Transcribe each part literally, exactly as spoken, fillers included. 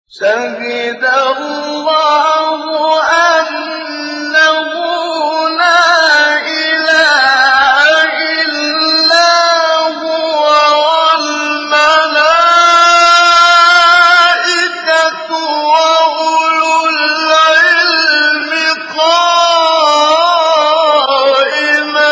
شهد الله أنه لا إله إلا هو والملائكة وأولو العلم قائما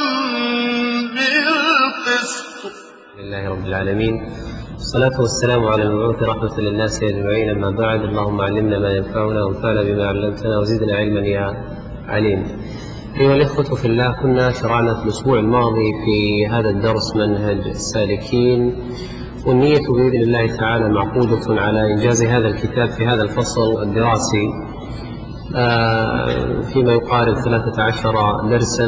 بالقسط. لله رب العالمين، الصلاة والسلام على المبعوث رحمة للناس أجمعين، أما بعد. اللهم علمنا ما ينفعنا وانفعنا بما علمتنا وزدنا علما يا عليم. أيها الإخوة في الله، كنا شرعنا في الأسبوع الماضي في هذا الدرس منهج السالكين، والنية بإذن الله تعالى معقودة على إنجاز هذا الكتاب في هذا الفصل الدراسي فيما يقارب ثلاثة عشر درسا،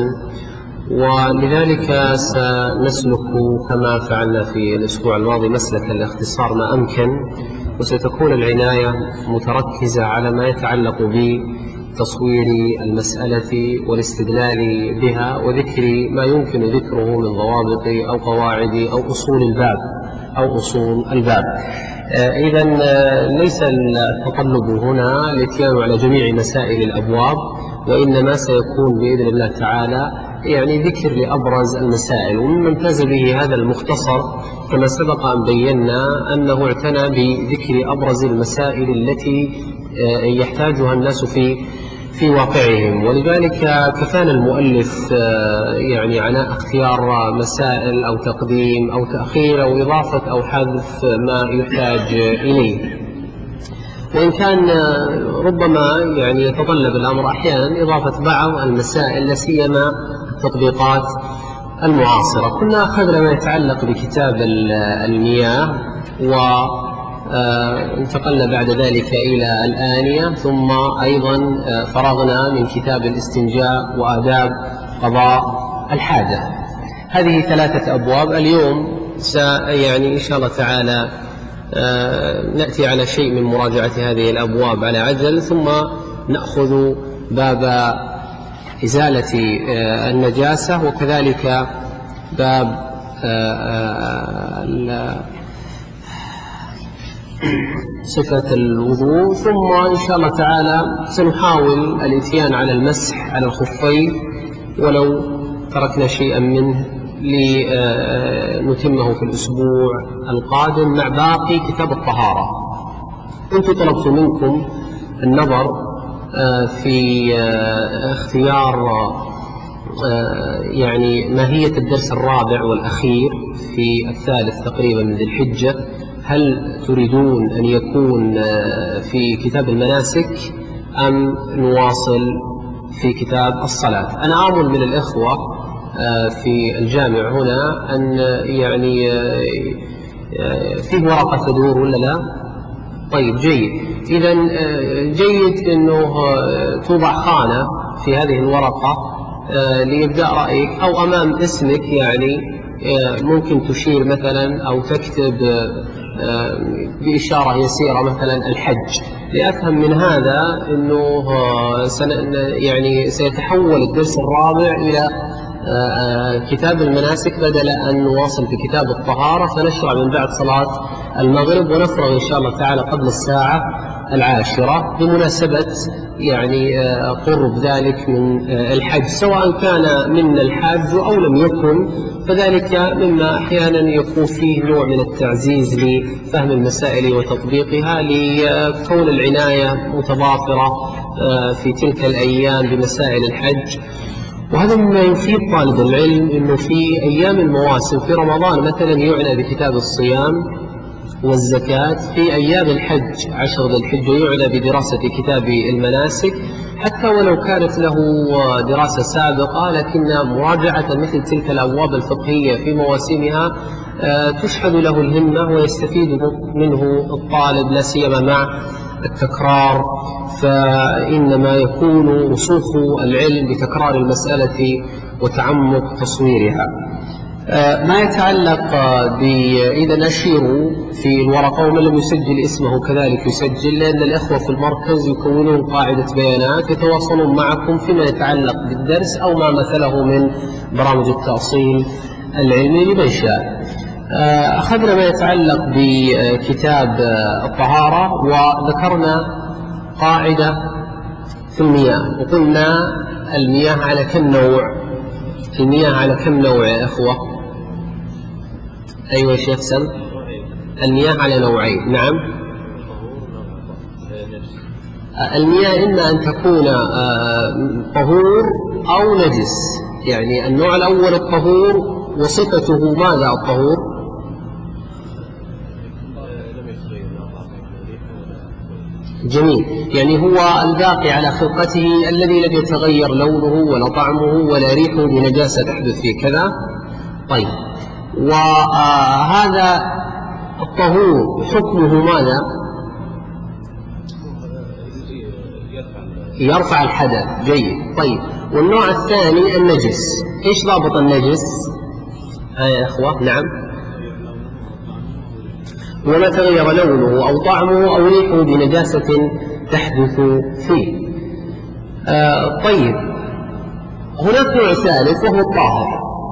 ولذلك سنسلك كما فعلنا في الأسبوع الماضي مسلك الاختصار ما أمكن، وستكون العناية متركزة على ما يتعلق بتصوير المسألة والاستدلال بها وذكر ما يمكن ذكره من ضوابط أو قواعد أو أصول الباب أو أصول الباب. إذا ليس التطلب هنا الاتيان على جميع مسائل الأبواب، وإنما سيكون بإذن الله تعالى يعني ذكر لأبرز المسائل. ومما امتاز به هذا المختصر كما سبق أن بينا أنه اعتنى بذكر أبرز المسائل التي يحتاجها الناس في في واقعهم، ولذلك كفانا المؤلف يعني عناء اختيار مسائل أو تقديم أو تأخير أو إضافة أو حذف ما يحتاج إليه، وإن كان ربما يعني يتطلب الأمر أحيانا إضافة بعض المسائل لا سيما التطبيقات المعاصرة. كنا أخذنا ما يتعلق بكتاب المياه وانتقلنا بعد ذلك إلى الآنية، ثم أيضا فرغنا من كتاب الاستنجاء وآداب قضاء الحاجة. هذه ثلاثة أبواب. اليوم يعني إن شاء الله تعالى نأتي على شيء من مراجعة هذه الأبواب على عجل، ثم نأخذ باب إزالة النجاسة، وكذلك باب صفة الوضوء، ثم إن شاء الله تعالى سنحاول الاتيان على المسح على الخفين ولو تركنا شيئا منه لنتمه في الأسبوع القادم مع باقي كتاب الطهارة. كنت طلبت منكم النظر في اختيار يعني ماهية الدرس الرابع والأخير في الثالث تقريبا من ذي الحجة. هل تريدون أن يكون في كتاب المناسك أم نواصل في كتاب الصلاة؟ أنا آمل من الإخوة في الجامع هنا أن يعني فيه ورقة تدور ولا لا؟ طيب جيد. إذا جيد أنه توضع خانة في هذه الورقة ليبدأ رأيك، أو أمام اسمك يعني ممكن تشير مثلا أو تكتب بإشارة يسيرة مثلا الحج، لأفهم من هذا أنه يعني سيتحول الدرس الرابع إلى كتاب المناسك بدل أن نواصل في كتاب الطهارة، فنشرع من بعد صلاة المغرب ونفرغ إن شاء الله تعالى قبل الساعة العاشرة بمناسبة يعني قرب ذلك من الحج، سواء كان من الحج أو لم يكن، فذلك مما أحيانا يكون فيه نوع من التعزيز لفهم المسائل وتطبيقها، لكون العناية متضافرة في تلك الأيام بمسائل الحج. وهذا مما يفيد طالب العلم أنه في أيام المواسم في رمضان مثلا يعنى بكتاب الصيام والزكاة، في أيام الحج عشر ذي الحجة يعنى بدراسة كتاب المناسك، حتى ولو كانت له دراسة سابقة، لكن مراجعة مثل تلك الأبواب الفقهية في مواسمها تشحذ له الهمة ويستفيد منه الطالب، لا سيما مع التكرار، فإنما يكون رسوخ العلم بتكرار المسألة وتعمق تصويرها. ما يتعلق إذا أشير في الورقة، ومن لم يسجل اسمه كذلك يسجل، لأن الأخوة في المركز يكونون قاعدة بيانات يتواصلون معكم فيما يتعلق بالدرس أو ما مثله من برامج التأصيل العلمي لمن شاء. أخذنا ما يتعلق بكتاب الطهارة، وذكرنا قاعدة في المياه، وقلنا المياه على كم نوع؟ المياه على كم نوع يا أخوة؟ أيوة يا شيخ سم. المياه على نوعين. نعم. المياه إما أن تكون طهور أو نجس، يعني النوع الأول الطهور، وصفته ماذا الطهور؟ جميل، يعني هو الباقي على خلقته الذي لم يتغير لونه ولا طعمه ولا ريحه بنجاسة تحدث فيه كذا. طيب، وهذا الطهور حكمه ماذا؟ يرفع الحدث. جيد. طيب، والنوع الثاني النجس، ايش ضابط النجس؟ ها يا اخوة. نعم. وما تغير لونه أو طعمه أو ريحه بنجاسة تحدث فيه. آه طيب، هناك نوع ثالث وهو الطاهر،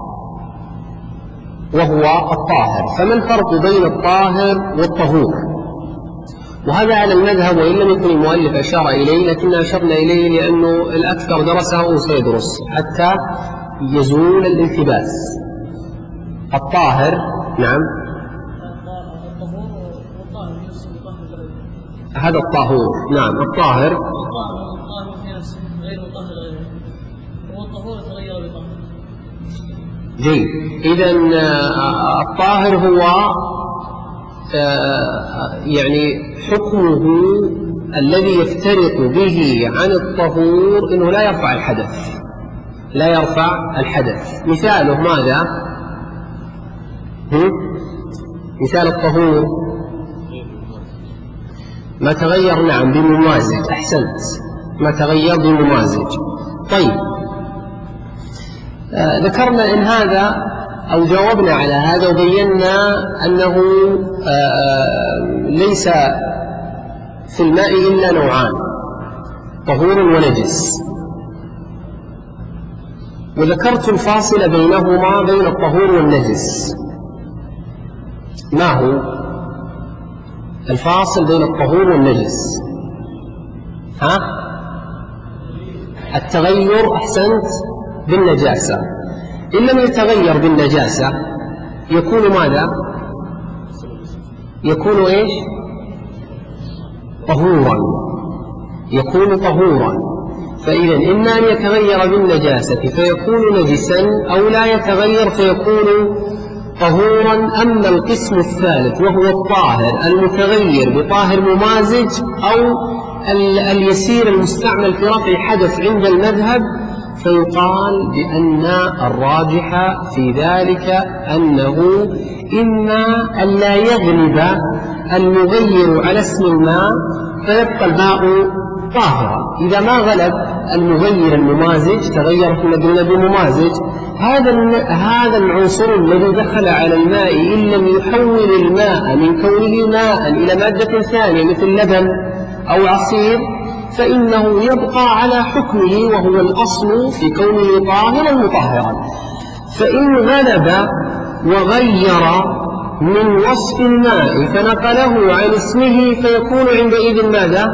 وهو الطاهر. فما الفرق بين الطاهر والطهور؟ وهذا على المذهب، وإن لم يكن المؤلف أشار إليه، لكن أشرنا إليه لأنه الأكثر درسه وسيدرس حتى يزول الالتباس. الطاهر. نعم. هذا الطاهور. نعم، الطاهر. الطاهر في نفسه غير الطاهر غيره، هو الطهور يتغير بطهر. جيد. إذن الطاهر هو يعني حكمه الذي يفترق به عن الطهور إنه لا يرفع الحدث، لا يرفع الحدث. مثاله ماذا؟ مثال الطهور ما تغير. نعم، بممازج. أحسنت، ما تغير بممازج. طيب، آه ذكرنا إن هذا أو جاوبنا على هذا وبينا أنه آه ليس في الماء إلا نوعان، طهور ونجس، وذكرت الفاصل بينهما بين الطهور والنجس. ما هو الفاصل بين الطهور والنجس؟ ها؟ التغير. أحسنت، بالنجاسة. إن لم يتغير بالنجاسة يكون ماذا؟ يكون إيش؟ طهورا، يكون طهورا. فإذا إما أن يتغير بالنجاسة فيكون نجسا، أو لا يتغير فيكون طهورا. أما القسم الثالث وهو الطاهر المتغير بطاهر ممازج أو اليسير المستعمل في رفع حدث عند المذهب، فيقال بأن الراجح في ذلك أنه إما أن لا يغلب المغير على اسم الماء فيبقى الماء طاهرا. إذا ما غلب المغير الممازج تغير في المدينة بممازج، هذا هذا العنصر الذي دخل على الماء إن لم يحول الماء من كونه ماء إلى مادة ثانية مثل لبن أو عصير، فإنه يبقى على حكمه وهو الأصل في كونه طاهرا مطهرا. فإن غلب وغير من وصف الماء فنقله عن اسمه فيكون عندئذ ماذا؟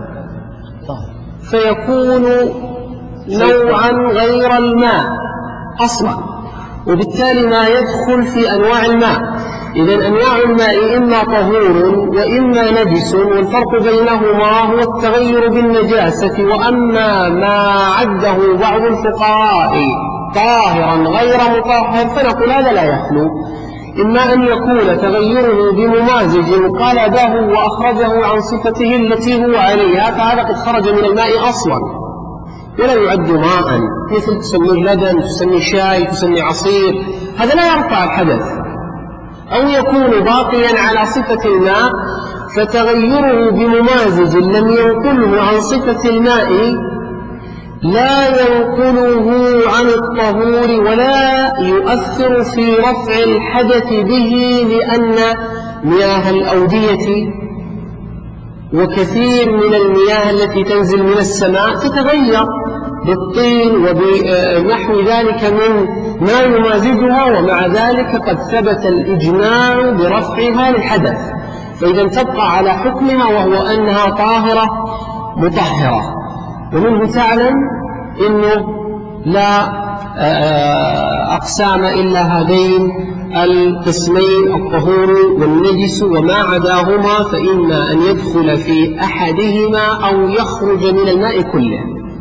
فيكون نوعا غير الماء أصلا، وبالتالي ما يدخل في أنواع الماء. إذن أنواع الماء إما طهور وإما نجس، والفرق بينهما هو التغير بالنجاسة. وأما ما عده بعض الفقهاء طاهرا غير مطهر فنقول هذا لا يخلو، إما أن يكون تغيره بممازج قلبه وأخرجه عن صفته التي هو عليها، فهذا قد خرج من الماء أصلا ولا يعد ماء، مثل تسميه لبن، تسميه شاي، تسميه عصير، هذا لا يرفع الحدث. أو يكون باقيا على صفة الماء فتغيره بممازج لم ينقله عن صفة الماء لا ينقله عن الطهور ولا يؤثر في رفع الحدث به، لأن مياه الأودية وكثير من المياه التي تنزل من السماء تتغير، بالطين وبنحو ذلك من ما يمازجها، ومع ذلك قد ثبت الإجماع برفعها للحدث، فإذا تبقى على حكمها وهو أنها طاهرة مطهرة. ومنه تعلم أنه لا أقسام إلا هذين القسمين، الطهور والنجس، وما عداهما فإما أن يدخل في أحدهما أو يخرج من الماء كله.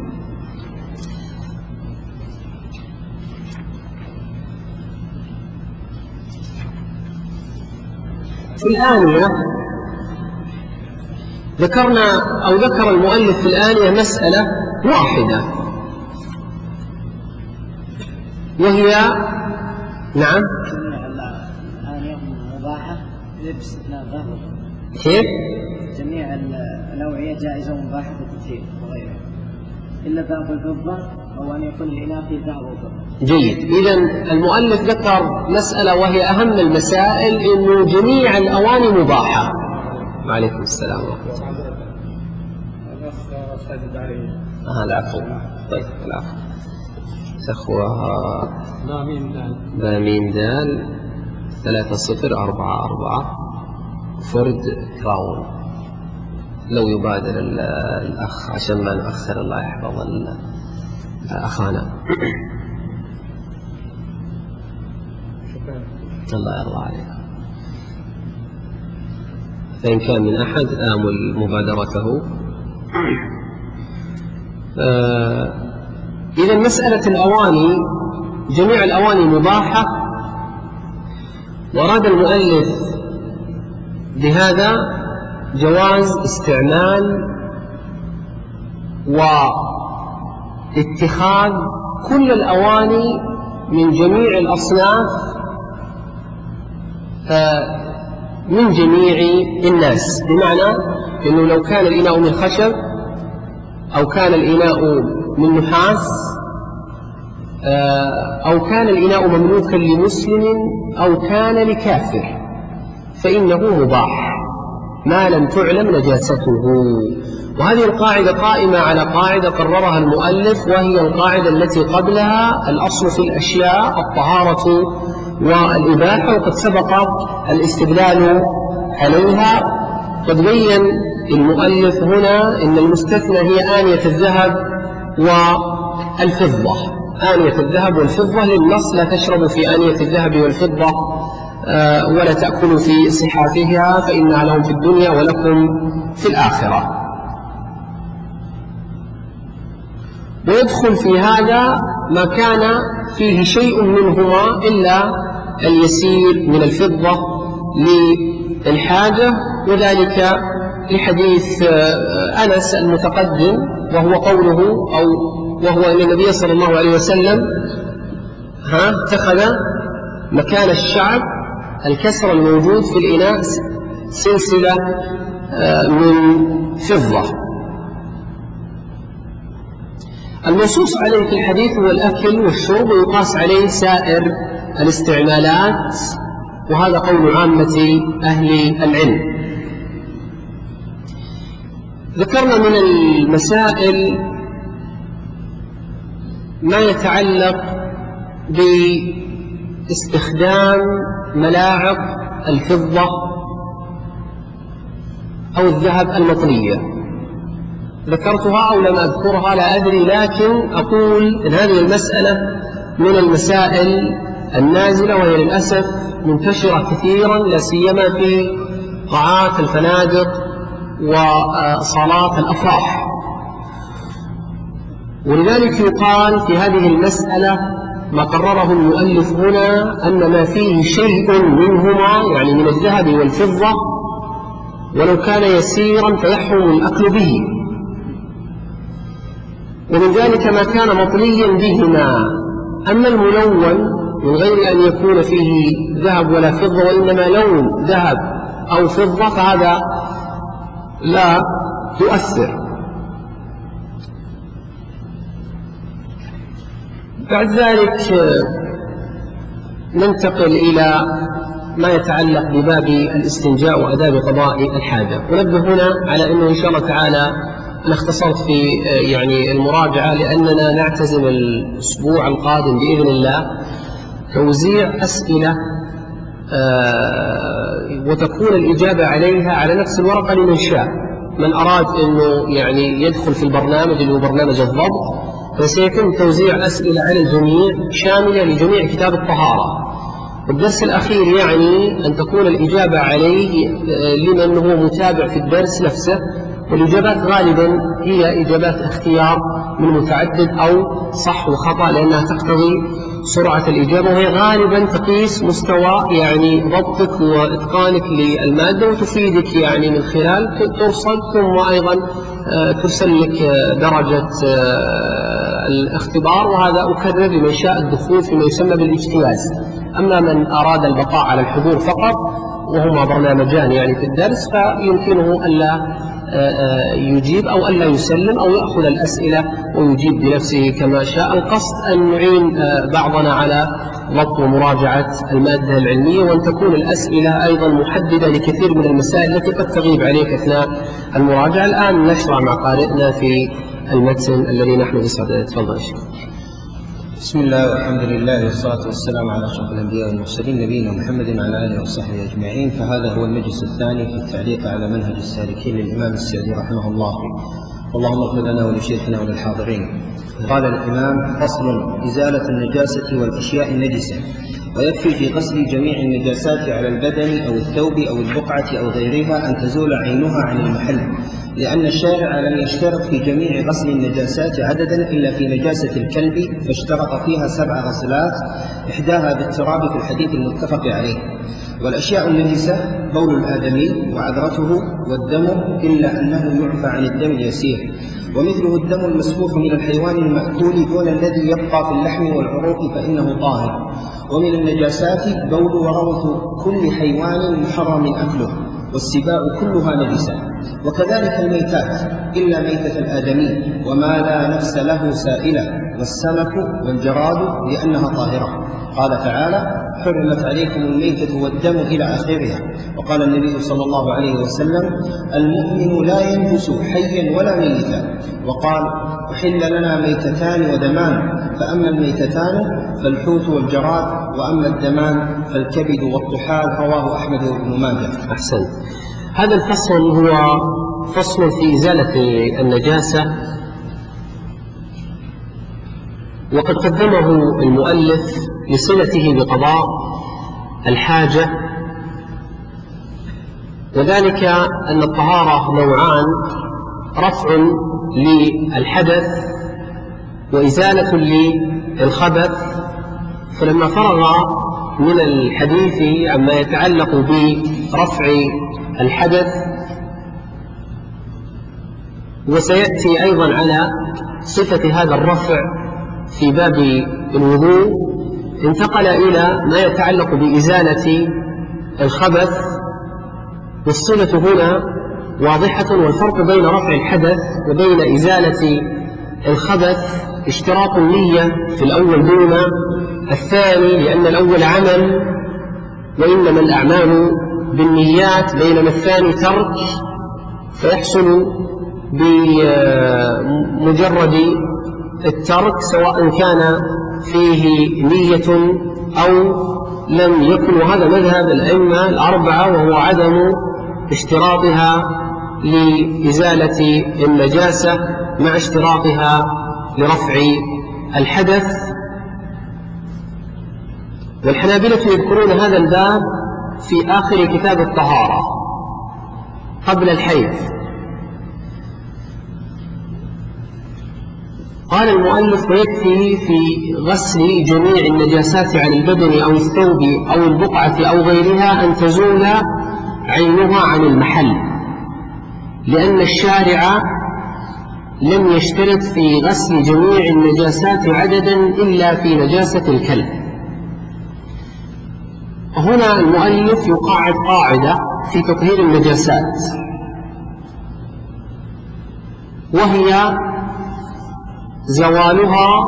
في الآنية ذكرنا أو ذكر المؤلف في الآنية مسألة واحدة، وهي نعم الآنية مباحة لبس لا ظهر. كيف؟ جميع الأوعية جائزة ومباحة في التطهير وغيرها إلا ذهب الفضة أو أن يكون الإناء في ذهب وفضة. جيد. إذن المؤلف ذكر مسألة وهي أهم المسائل، إنه جميع الأواني مباحة. وعليكم السلام ورحمة الله. آه العفو. طيب العفو. سخوها بامين دال ثلاثة صفر أربعة أربعة فرد كراون. لو يبادر الأخ عشان ما نأخر، الله يحفظ أخانا. الله يرضى عليك. فإن كان من أحد آمل مبادرته. آه إذا مسألة الأواني، جميع الأواني مباحة، وأراد المؤلف بهذا جواز استعمال واتخاذ كل الأواني من جميع الأصناف من جميع الناس، بمعنى أنه لو كان الإناء من خشب أو كان الإناء من نحاس أو كان الإناء مملوكا لمسلم أو كان لكافر فإنه مباح ما لم تعلم نجاسته. وهذه القاعدة قائمة على قاعدة قررها المؤلف، وهي القاعدة التي قبلها: الأصل في الأشياء الطهارة والإباحة، وقد سبق الاستدلال عليها. قد بين المؤلف هنا أن المستثنى هي آنية الذهب والفضة. آنية الذهب والفضة للنص: لا تشربوا في آنية الذهب والفضة ولا تأكلوا في صحافها فإنها لهم في الدنيا ولكم في الآخرة. ويدخل في هذا ما كان فيه شيء منهما إلا اليسير من الفضة للحاجة، وذلك لحديث أنس المتقدم، وهو قوله أو وهو أن النبي صلى الله عليه وسلم ها اتخذ مكان الشعب الكسر الموجود في الإناء سلسلة من فضة. المنصوص عليه في الحديث هو الأكل والشرب، ويقاس عليه سائر الاستعمالات، وهذا قول عامة أهل العلم. ذكرنا من المسائل ما يتعلق باستخدام ملاعق الفضة أو الذهب المطلية. ذكرتها أو لم أذكرها لا أدري، لكن أقول إن هذه المسألة من المسائل النازلة، وهي للأسف منتشرة كثيرا، لا سيما في قاعات الفنادق وصالات الأفراح. ولذلك يقال في هذه المسألة ما قرره المؤلف هنا أن ما فيه شيء منهما، يعني من الذهب والفضة، ولو كان يسيرا فيحرم الأكل به، ومن ذلك ما كان مطليا بهما. أما الملون من غير أن يكون فيه ذهب ولا فضة، وإنما لون ذهب أو فضة، فهذا لا يؤثر. بعد ذلك ننتقل إلى ما يتعلق بباب الاستنجاء وأداب قضاء الحاجة. ونبه هنا على أنه إن شاء الله تعالى أنا اختصرت في يعني المراجعة لأننا نعتزم الأسبوع القادم بإذن الله توزيع أسئلة وتكون الإجابة عليها على نفس الورقة لمن شاء. من أراد أنه يعني يدخل في البرنامج اللي هو برنامج الضبط فسيتم توزيع أسئلة على الجميع شاملة لجميع كتاب الطهارة. والدرس الأخير يعني أن تكون الإجابة عليه لمن هو متابع في الدرس نفسه، والإجابات غالبا هي إجابات اختيار من متعدد أو صح وخطأ، لأنها تقتضي سرعة الإجابة، وهي غالبا تقيس مستوى يعني ضبطك وإتقانك للمادة، وتفيدك يعني من خلال ترصد ثم أيضا ترسل لك درجة الاختبار. وهذا أكرر لمن شاء الدخول فيما يسمى بالاجتياز. أما من أراد البقاء على الحضور فقط وهما برنامجان يعني في الدرس فيمكنه ألا يجيب أو ألا يسلم أو يأخذ الأسئلة ويجيب بنفسه كما شاء. القصد أن نعين بعضنا على ضبط ومراجعة المادة العلمية، وأن تكون الأسئلة أيضا محددة لكثير من المسائل التي قد تغيب عليك أثناء المراجعة. الآن نشرع مع قارئنا في المتن الذي نحن بصدده. تفضل شيخ. بسم الله والحمد لله والصلاة والسلام على أشرف الأنبياء والمرسلين نبينا محمد وعلى آله وصحبه أجمعين. فهذا هو المجلس الثاني في التعليق على منهج السالكين للإمام السعدي رحمه الله. اللهم اغفر لنا ولشيخنا وللحاضرين. قال الإمام: فصل: إزالة النجاسة والأشياء النجسة. ويكفي في غسل جميع النجاسات على البدن أو الثوب أو البقعة أو غيرها أن تزول عينها عن المحل، لأن الشارع لم يشترط في جميع غسل النجاسات عددا إلا في نجاسة الكلب، فاشترط فيها سبع غسلات إحداها بالتراب في الحديث المتفق عليه. والأشياء النجسة بول الآدمي وعذرته والدم، إلا أنه يعفى عن الدم اليسير، ومثله الدم المسفوح من الحيوان المأكول دون الذي يبقى في اللحم والعروق فإنه طاهر. ومن النجاسات بول وروث كل حيوان محرم أكله، والسباع كلها نجسة. وكذلك الميتات إلا ميتة الآدمي وما لا نفس له سائلة، والسمك والجراد لأنها طاهرة. قال تعالى: حرمت عليكم الميتة والدم إلى آخرها. وقال النبي صلى الله عليه وسلم: المؤمن لا ينجس حيا ولا ميتا. وقال: أحل لنا ميتتان ودمان، فأما الميتتان فالحوت والجراد، وأما الدمان فالكبد والطحال. رواه أحمد وابن ماجه. أحسن. هذا الفصل هو فصل في إزالة النجاسة، وقد قدمه المؤلف لصلته بقضاء الحاجة، وذلك أن الطهارة نوعان: رفع للحدث وإزالة للخبث. فلما فرغ من الحديث عما يتعلق برفع الحدث، وسيأتي أيضا على صفة هذا الرفع في باب الوضوء، انتقل إلى ما يتعلق بإزالة الخبث. والصلة هنا واضحة، والفرق بين رفع الحدث وبين إزالة الخبث اشتراط النية في الأول دون الثاني، لأن الأول عمل وإنما الأعمال بالنيات، بينما الثاني ترك فيحصل بمجرد الترك سواء كان فيه نية أو لم يكن. وهذا مذهب الأئمة الأربعة، وهو عدم اشتراطها لإزالة النجاسة مع اشتراطها لرفع الحدث. والحنابلة يذكرون هذا الباب في آخر كتاب الطهارة قبل الحيض. قال المؤلف: ويكفي في غسل جميع النجاسات عن البدن أو الثوب أو البقعة أو غيرها أن تزول عينها عن المحل، لأن الشارع لم يشترط في غسل جميع النجاسات عددا إلا في نجاسة الكلب. هنا المؤلف يقاعد قاعدة في تطهير النجاسات، وهي زوالها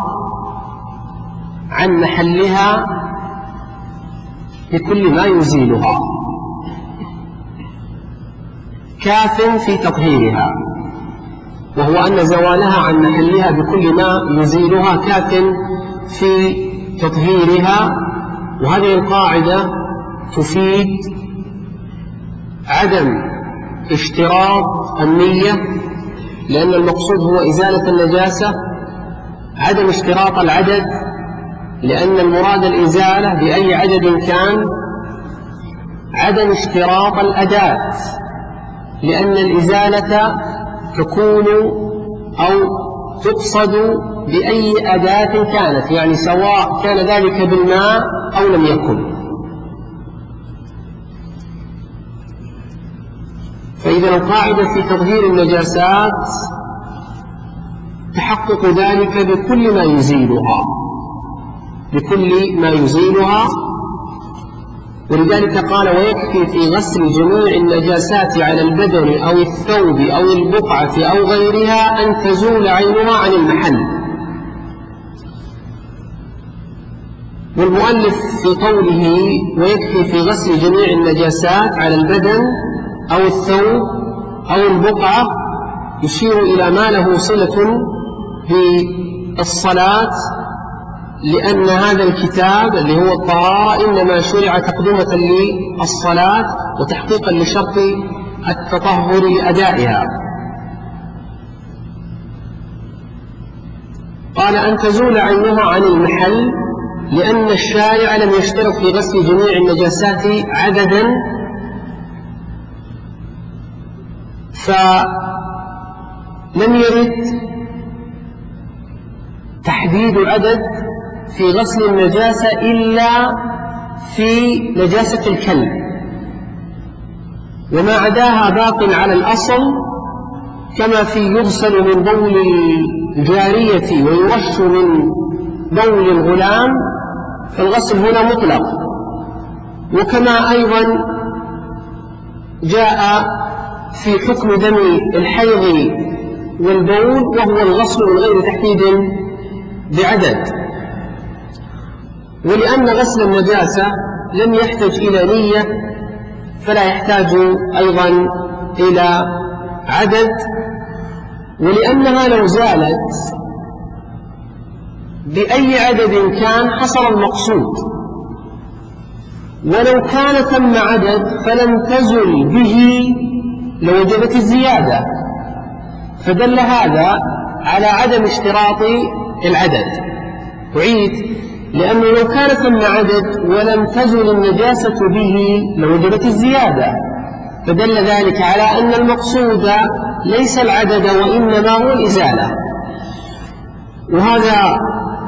عن محلها بكل ما يزيلها، كاف في تطهيرها. وهو أن زوالها عن محلها بكل ما يزيلها كاف في تطهيرها. وهذه القاعدة تفيد عدم اشتراط النية، لأن المقصود هو إزالة النجاسة، عدم اشتراط العدد، لأن المراد الإزالة بأي عدد كان، عدم اشتراط الأداة، لأن الإزالة تكون أو تقصد بأي أداة كانت، يعني سواء كان ذلك بالماء أو لم يكن. فإذا القاعدة في تطهير النجاسات تحقق ذلك بكل ما يزيلها، بكل ما يزيلها. ولذلك قال: ويكفي في غسل جميع النجاسات على البدن أو الثوب أو البقعة أو غيرها أن تزول عينها عن المحل. والمؤلف في قوله ويكفي في غسل جميع النجاسات على البدن أو الثوب أو البقعة يشير إلى ما له صلة بالصلاة، لأن هذا الكتاب اللي هو الطهارة إنما شرع تقدمة للصلاة وتحقيقا لشرط التطهر لأدائها. قال: أن تزول عينها عن المحل، لأن الشارع لم يشترط في غسل جميع النجاسات عددا، فلم يرد تحديد عدد في غسل النجاسة إلا في نجاسة الكلب، وما عداها باق على الأصل، كما في يغسل من بول الجارية ويرش من بول الغلام، فالغسل هنا مطلق. وكما أيضا جاء في حكم دم الحيض والبول، وهو الغسل من غير تحديد بعدد. ولأن غسل النجاسة لم يحتاج إلى نية، فلا يحتاج أيضا إلى عدد. ولأنها لو زالت بأي عدد كان حصل المقصود، ولو كان ثم عدد فلم تزل به لوجبت الزيادة، فدل هذا على عدم اشتراط العدد. أعيد: لأنه لو كان ثم عدد ولم تزل النجاسة به لوجبت الزيادة، فدل ذلك على أن المقصود ليس العدد وإنما هو الإزالة. وهذا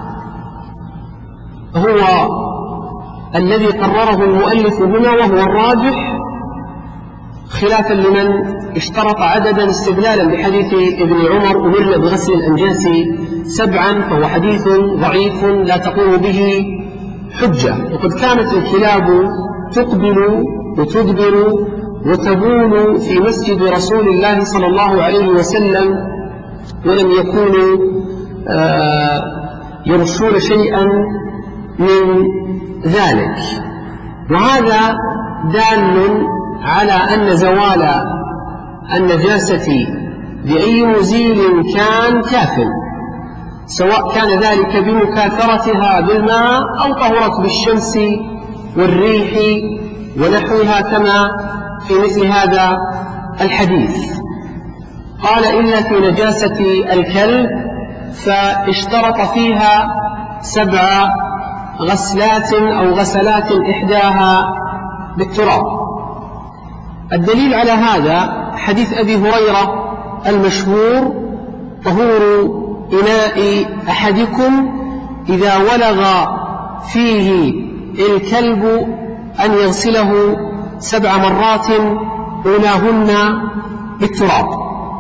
هو الذي قرره المؤلف هنا، وهو الراجح، خلافا لمن اشترط عددا استدلالا بحديث ابن عمر: أمرنا بغسل الأنجاس سبعا، فهو حديث ضعيف لا تقوم به حجة. وقد كانت الكلاب تقبل وتدبر وتبول في مسجد رسول الله صلى الله عليه وسلم، ولم يكونوا آه يرشون شيئا من ذلك. وهذا دال على أن زوال النجاسة بأي مزيل كان كاف، سواء كان ذلك بمكاثرتها بالماء أو طهرت بالشمس والريح ونحوها، كما في مثل هذا الحديث. قال: إلا في نجاسة الكلب، فاشترط فيها سبع غسلات أو غسلات إحداها بالتراب. الدليل على هذا حديث أبي هريرة المشهور: طهور إناء أحدكم إذا ولغ فيه الكلب أن يغسله سبع مرات أولاهن بالتراب.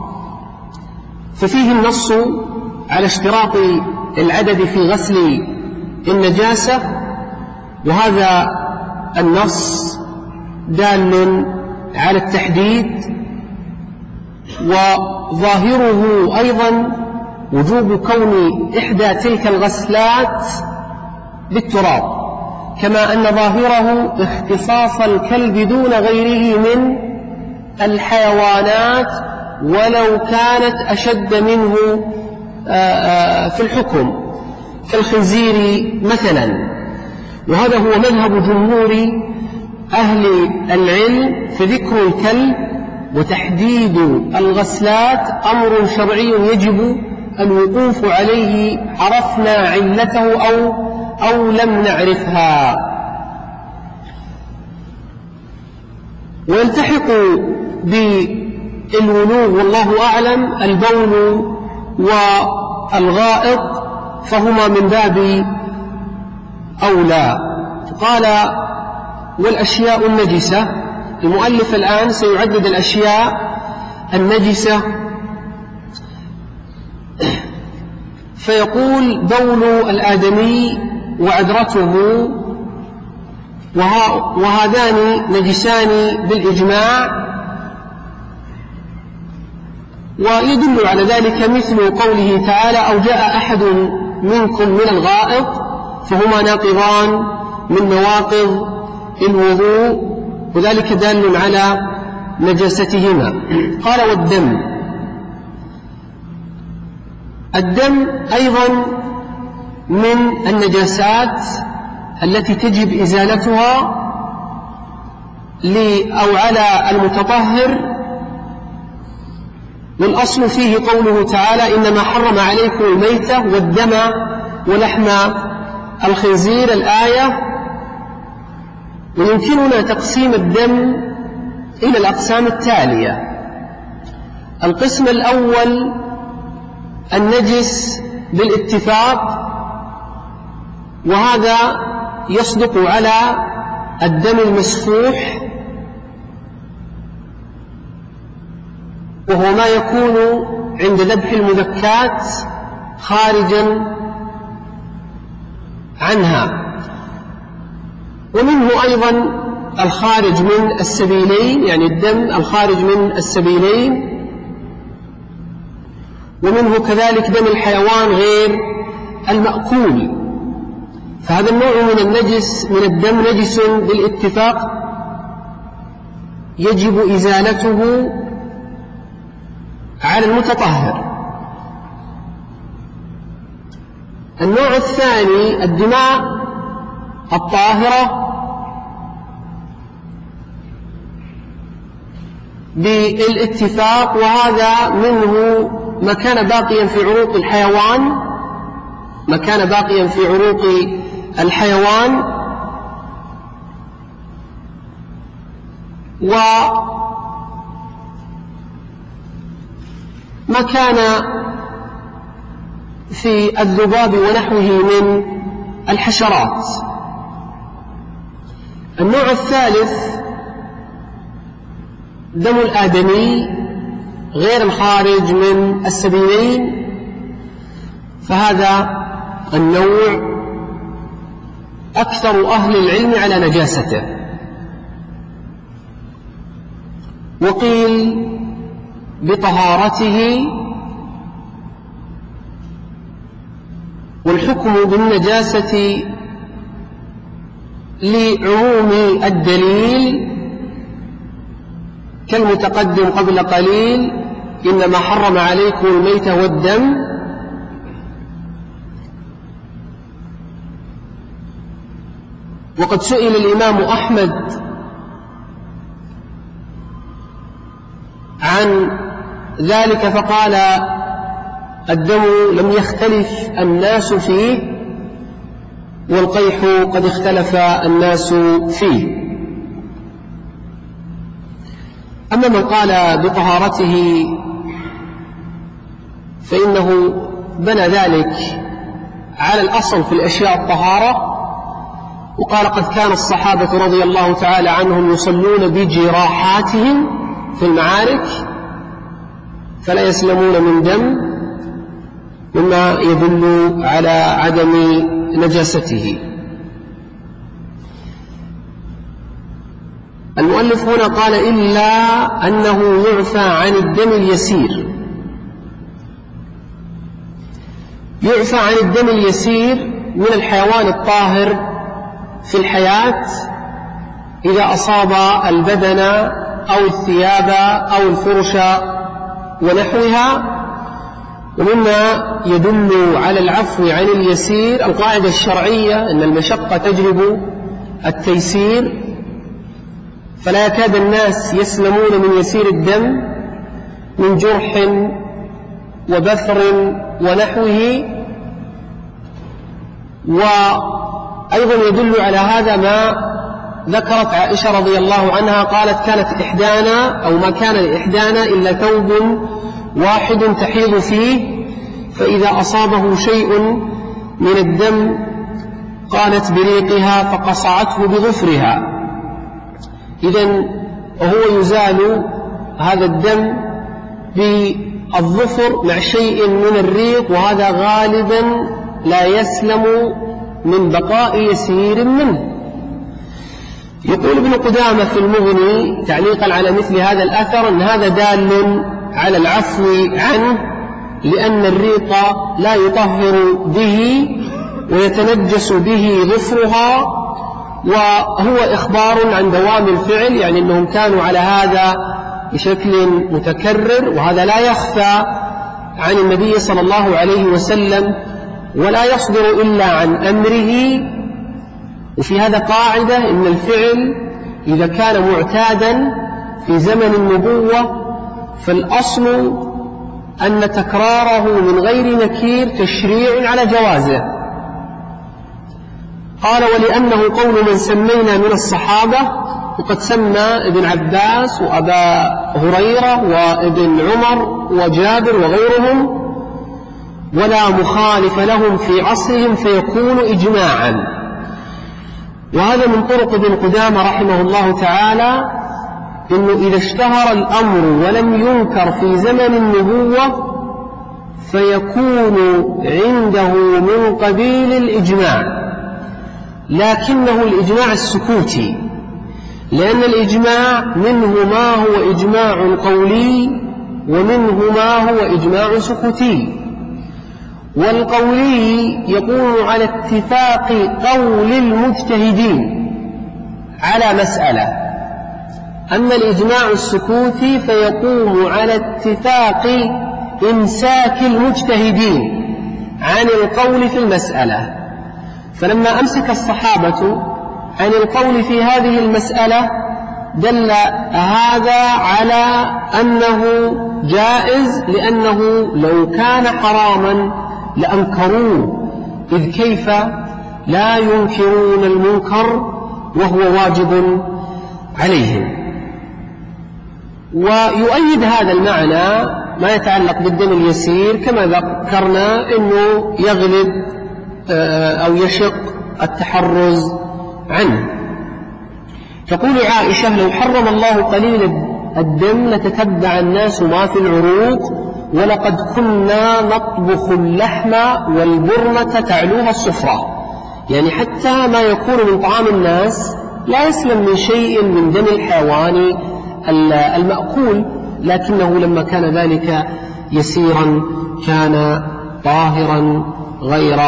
ففيه النص على اشتراط العدد في غسل النجاسة، وهذا النص دال على التحديد. وظاهره أيضا وجوب كون إحدى تلك الغسلات بالتراب، كما أن ظاهره اختصاص الكلب دون غيره من الحيوانات ولو كانت أشد منه في الحكم كالخنزير مثلا. وهذا هو مذهب جمهور أهل العلم. فذكر الكلب وتحديد الغسلات أمر شرعي يجب الوقوف عليه عرفنا علته أو, أو لم نعرفها. ويلتحق بالولوغ والله أعلم البول والغائط، فهما من باب أولى. قال والأشياء النجسة. المؤلف الآن سيعدد الأشياء النجسة، فيقول بول الآدمي وعذرته وهذان نجسان بالإجماع. ويدل على ذلك مثل قوله تعالى أو جاء أحد منكم من الغائط، فهما ناقضان من نواقض الوضوء، وذلك دال على نجاستهما. قال والدم. الدم أيضا من النجاسات التي تجب إزالتها أو على المتطهر، والأصل فيه قوله تعالى إنما حرم عليكم الميتة والدم ولحم الخنزير الآية. ويمكننا تقسيم الدم إلى الأقسام التالية. القسم الأول النجس بالاتفاق، وهذا يصدق على الدم المسفوح، وهو ما يكون عند ذبح المذكات خارجا عنها. ومنه أيضا الخارج من السبيلين، يعني الدم الخارج من السبيلين. ومنه كذلك دم الحيوان غير المأكول. فهذا النوع من النجس من الدم نجس بالاتفاق يجب إزالته على المتطهر. النوع الثاني الدماء الطاهرة بالاتفاق، وهذا منه ما كان باقيا في عروق الحيوان ما كان باقيا في عروق الحيوان وما كان في الذباب ونحوه من الحشرات. النوع الثالث دم الآدمي غير الخارج من السبيلين، فهذا النوع أكثر أهل العلم على نجاسته. وقيل بطهارته، والحكم بالنجاسة لعموم الدليل كالمتقدم قبل قليل إنما حرم عليكم الميتة والدم. وقد سئل الإمام أحمد عن ذلك فقال الدم لم يختلف الناس فيه، والقيح قد اختلف الناس فيه. أما من قال بطهارته فإنه بنى ذلك على الأصل في الأشياء الطهارة، وقال قد كان الصحابة رضي الله تعالى عنهم يصلون بجراحاتهم في المعارك فلا يسلمون من دم، مما يدل على عدم نجاسته. المؤلف هنا قال إلا أنه يعفى عن الدم اليسير. يعفى عن الدم اليسير من الحيوان الطاهر في الحياة إذا أصاب البدن أو الثياب أو الفرش ونحوها. ومما يدل على العفو عن اليسير القاعدة الشرعية أن المشقة تجلب التيسير، فلا يكاد الناس يسلمون من يسير الدم من جرح وبثر ونحوه. وأيضا يدل على هذا ما ذكرت عائشة رضي الله عنها، قالت كانت إحدانا أو ما كان لإحدانا إلا ثوب واحد تحيض فيه، فإذا أصابه شيء من الدم قالت بريقها فقصعته بظفرها. إذن وهو يزال هذا الدم بالظفر مع شيء من الريق، وهذا غالبا لا يسلم من بقاء يسير منه. يقول ابن قدامة في المغني تعليقا على مثل هذا الأثر أن هذا دال على العفو عنه، لأن الريق لا يطهر به ويتنجس به ظفرها، وهو إخبار عن دوام الفعل، يعني أنهم كانوا على هذا بشكل متكرر، وهذا لا يخفى عن النبي صلى الله عليه وسلم ولا يصدر إلا عن أمره. وفي هذا قاعدة أن الفعل إذا كان معتادا في زمن النبوة فالأصل أن تكراره من غير نكير تشريع على جوازه. قال ولأنه قول من سمينا من الصحابة، وقد سمى ابن عباس وأبا هريرة وابن عمر وجابر وغيرهم، ولا مخالف لهم في عصرهم فيكون إجماعا. وهذا من طرق ابن قدامة رحمه الله تعالى، إنه إذا اشتهر الأمر ولم ينكر في زمن النبوة فيكون عنده من قبيل الإجماع، لكنه الإجماع السكوتي، لأن الإجماع منه ما هو إجماع قولي ومنه ما هو إجماع سكوتي. والقولي يقوم على اتفاق قول المجتهدين على مسألة، أما الإجماع السكوتي فيقوم على اتفاق إمساك المجتهدين عن القول في المسألة. فلما أمسك الصحابة عن القول في هذه المسألة دل هذا على أنه جائز، لأنه لو كان حراما لأنكروه، إذ كيف لا ينكرون المنكر وهو واجب عليهم. ويؤيد هذا المعنى ما يتعلق بالدم اليسير كما ذكرنا أنه يغلب أو يشق التحرز عنه. تقول عائشة لو حرم الله قليل الدم لتتبع الناس ما في العروق، ولقد كنا نطبخ اللحم والبرمة تعلوها الصفرة، يعني حتى ما يكون من طعام الناس لا يسلم من شيء من دم الحيوان المأكول، لكنه لما كان ذلك يسيرا كان طاهرا غير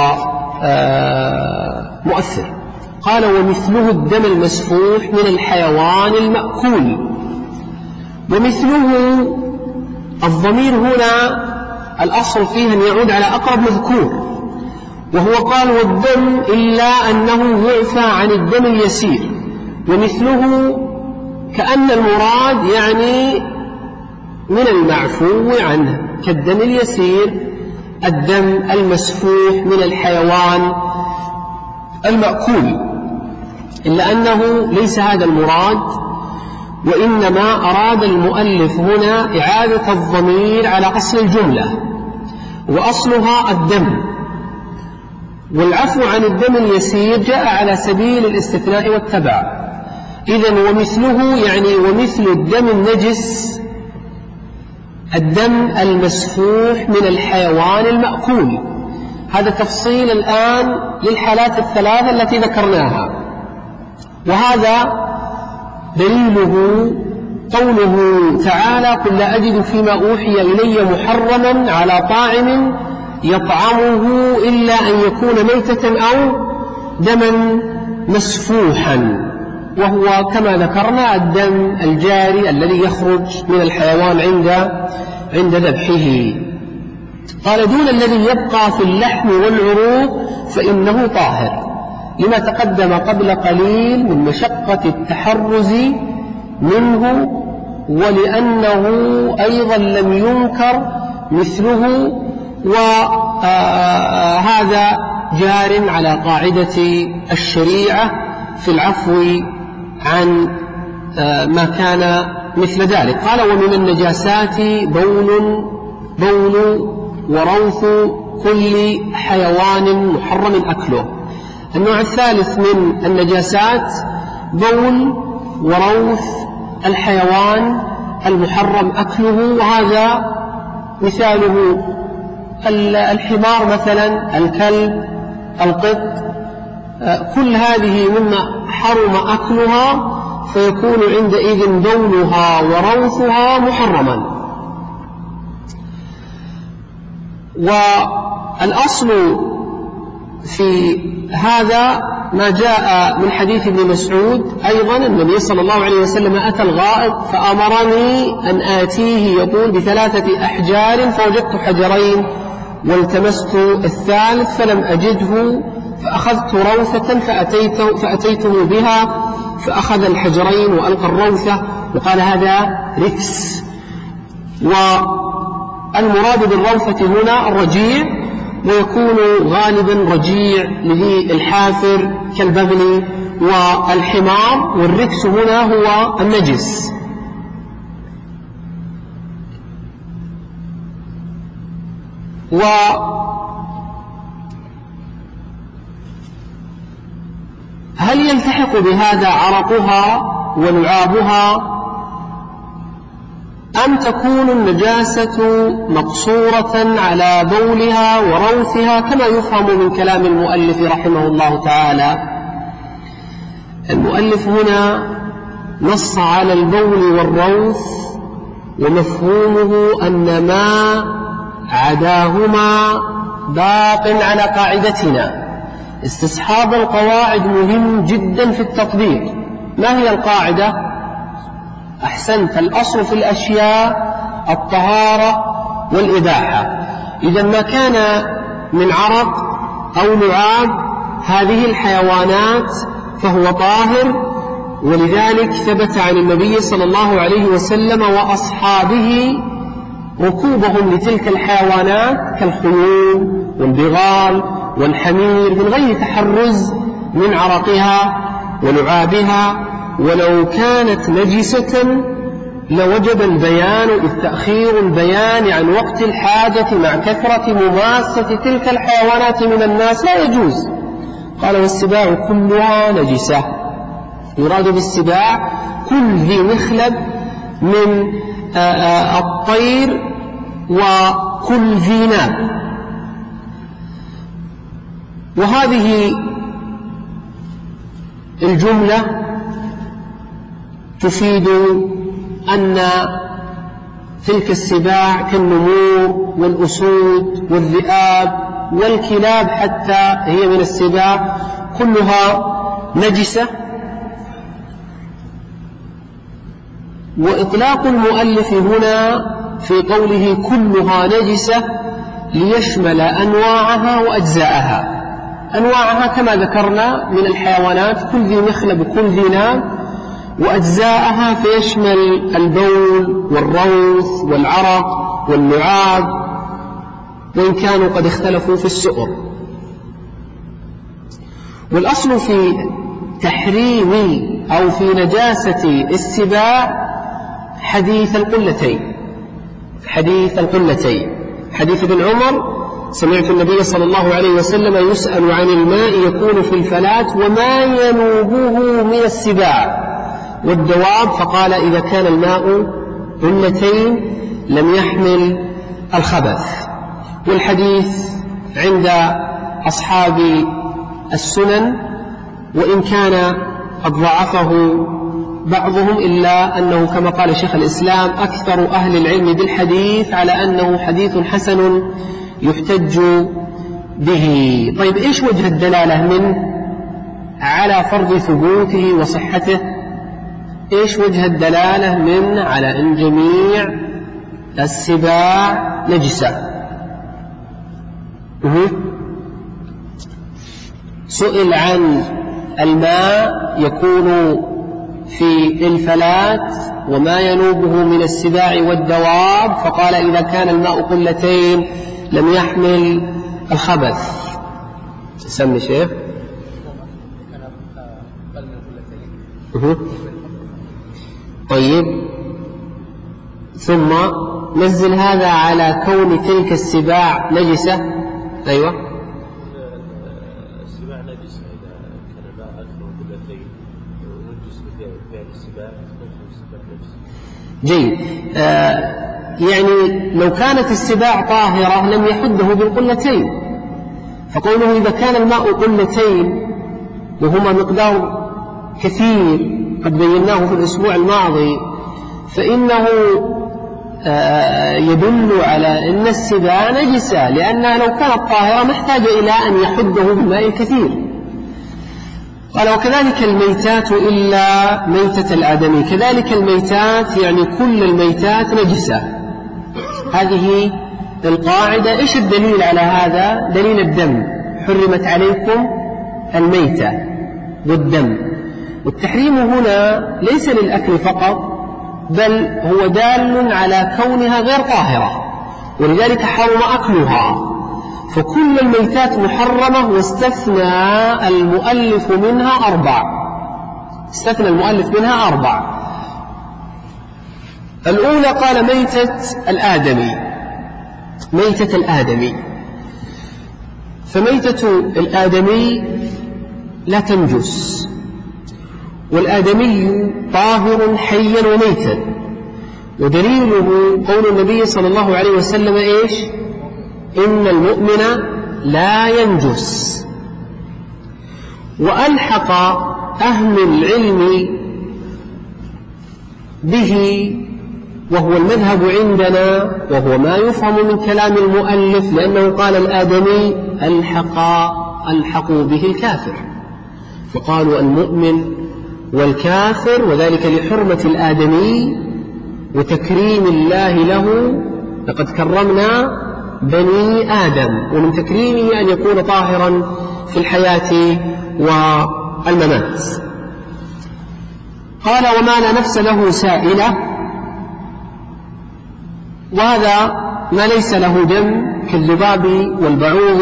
مؤثر. قال ومثله الدم المسفوح من الحيوان المأكول. ومثله الضمير هنا الأصل فيه أن يعود على أقرب مذكور، وهو قال والدم إلا أنه يعفى عن الدم اليسير. ومثله كأن المراد يعني من المعفو عنه كالدم اليسير الدم المسفوح من الحيوان المأكول، إلا أنه ليس هذا المراد، وإنما أراد المؤلف هنا إعادة الضمير على أصل الجملة، وأصلها الدم. والعفو عن الدم اليسير جاء على سبيل الاستثناء والتبع. إذن ومثله يعني ومثل الدم النجس الدم المسفوح من الحيوان المأكول. هذا تفصيل الآن للحالات الثلاثة التي ذكرناها، وهذا دليله قوله تعالى قل لا أجد فيما أوحي إلي محرما على طاعم يطعمه إلا أن يكون ميتة أو دما مسفوحا، وهو كما ذكرنا الدم الجاري الذي يخرج من الحيوان عند عند ذبحه. قال دون الذي يبقى في اللحم والعروق فإنه طاهر، لما تقدم قبل قليل من مشقة التحرز منه، ولأنه أيضا لم ينكر مثله، وهذا جار على قاعدة الشريعة في العفو عن ما كان مثل ذلك. قال ومن النجاسات بول بول وروث كل حيوان محرم أكله. النوع الثالث من النجاسات بول وروث الحيوان المحرم أكله، وهذا مثاله الحمار مثلا، الكلب، القط، كل هذه مما حرم أكلها فيكون عندئذ بولها وروثها محرما. والأصل في هذا ما جاء من حديث ابن مسعود أيضا، النبي صلى الله عليه وسلم أتى الغائط فأمرني أن آتيه يقول بثلاثة أحجار فوجدت حجرين والتمست الثالث فلم أجده فأخذت روثة فأتيت فأتيته بها فأخذ الحجرين وألقى الروثة وقال هذا ركس. والمراد بالروثة هنا الرجيع، ويكون غالبا رجيع لذي الحافر كالبغل والحمار، والركس هنا هو النجس. وهل يلتحق بهذا عرقها ولعابها أم تكون النجاسة مقصورة على بولها وروثها كما يفهم من كلام المؤلف رحمه الله تعالى؟ المؤلف هنا نص على البول والروث، ومفهومه أن ما عداهما باق على قاعدتنا. استصحاب القواعد مهم جدا في التطبيق. ما هي القاعدة؟ أحسنت، الأصل في الأشياء الطهارة والإباحة. إذا ما كان من عرق أو لعاب هذه الحيوانات فهو طاهر، ولذلك ثبت عن النبي صلى الله عليه وسلم وأصحابه ركوبهم لتلك الحيوانات كالخيول والبغال والحمير من غير تحرز من عرقها ولعابها. ولو كانت نجسة لوجب البيان، إذ تأخير البيان عن وقت الحاجة مع كثرة مماسة تلك الحيوانات من الناس لا يجوز. قال والسباع كلها نجسة، يراد بالسباع كل ذي مخلب من الطير وكل ذي ناب. وهذه الجملة تفيد أن تلك السباع كالنمور والأسود والذئاب والكلاب حتى هي من السباع كلها نجسة. وإطلاق المؤلف هنا في قوله كلها نجسة ليشمل أنواعها وأجزاءها. أنواعها كما ذكرنا من الحيوانات كل ذي مخلب وكل ذي ناب، وأجزاءها فيشمل البول والروث والعرق واللعاب، وإن كانوا قد اختلفوا في السؤر. والأصل في تحريم أو في نجاسة السباع حديث القلتين حديث القلتين حديث ابن عمر سمعت النبي صلى الله عليه وسلم يسأل عن الماء يكون في الفلاة وما ينوبه من السباع والدواب، فقال إذا كان الماء قلتين لم يحمل الخبث. والحديث عند أصحاب السنن، وإن كان قد ضعفه بعضهم إلا أنه كما قال شيخ الإسلام أكثر أهل العلم بالحديث على أنه حديث حسن يحتج به. طيب إيش وجه الدلالة منه على فرض ثبوته وصحته؟ إيش وجه الدلالة من على أن جميع السباع نجسة. سئل عن الماء يكون في الفلات وما ينوبه من السباع والدواب، فقال إذا كان الماء قلتين لم يحمل الخبث. سمي شيخ. طيب، ثم نزل هذا على كون تلك السباع نجسة. أيوة، السباع نجسة إذا كان الماء أكثر من قلتين ونجس بفعل السباع نجس. جيد. آه يعني لو كانت السباع طاهرة لم يحده بالقلتين، فقوله إذا كان الماء قلتين وهما مقدار كثير قد بيناه في الأسبوع الماضي، فإنه آه يدل على أن السباع نجسة، لأنها لو كانت طاهرة محتاجة إلى أن يحده بالماء الكثير. قال وكذلك الميتات إلا ميتة الآدمي، كذلك الميتات يعني كل الميتات نجسة. هذه القاعدة. إيش الدليل على هذا؟ دليل الدم، حرمت عليكم الميتة والدم. والتحريم هنا ليس للأكل فقط، بل هو دال على كونها غير طاهرة، ولذلك حرم أكلها. فكل الميتات محرمة، واستثنى المؤلف منها أربع. استثنى المؤلف منها أربع. الأولى قال ميتة الآدمي، ميتة الآدمي. فميتة الآدمي لا تنجس، والآدمي طاهر حيا وميتا. ودليله قول النبي صلى الله عليه وسلم إيش؟ إن المؤمن لا ينجس. وألحق أهل العلم به، وهو المذهب عندنا، وهو ما يفهم من كلام المؤلف، لأنه قال الآدمي ألحق ألحقوا به الكافر، فقالوا المؤمن والكافر، وذلك لحرمة الآدمي وتكريم الله له. لقد كرمنا بني آدم، ومن تكريمه أن يكون طاهرا في الحياة والممات. قال وما لا نفس له سائلة، وهذا ما ليس له دم كالذباب والبعوض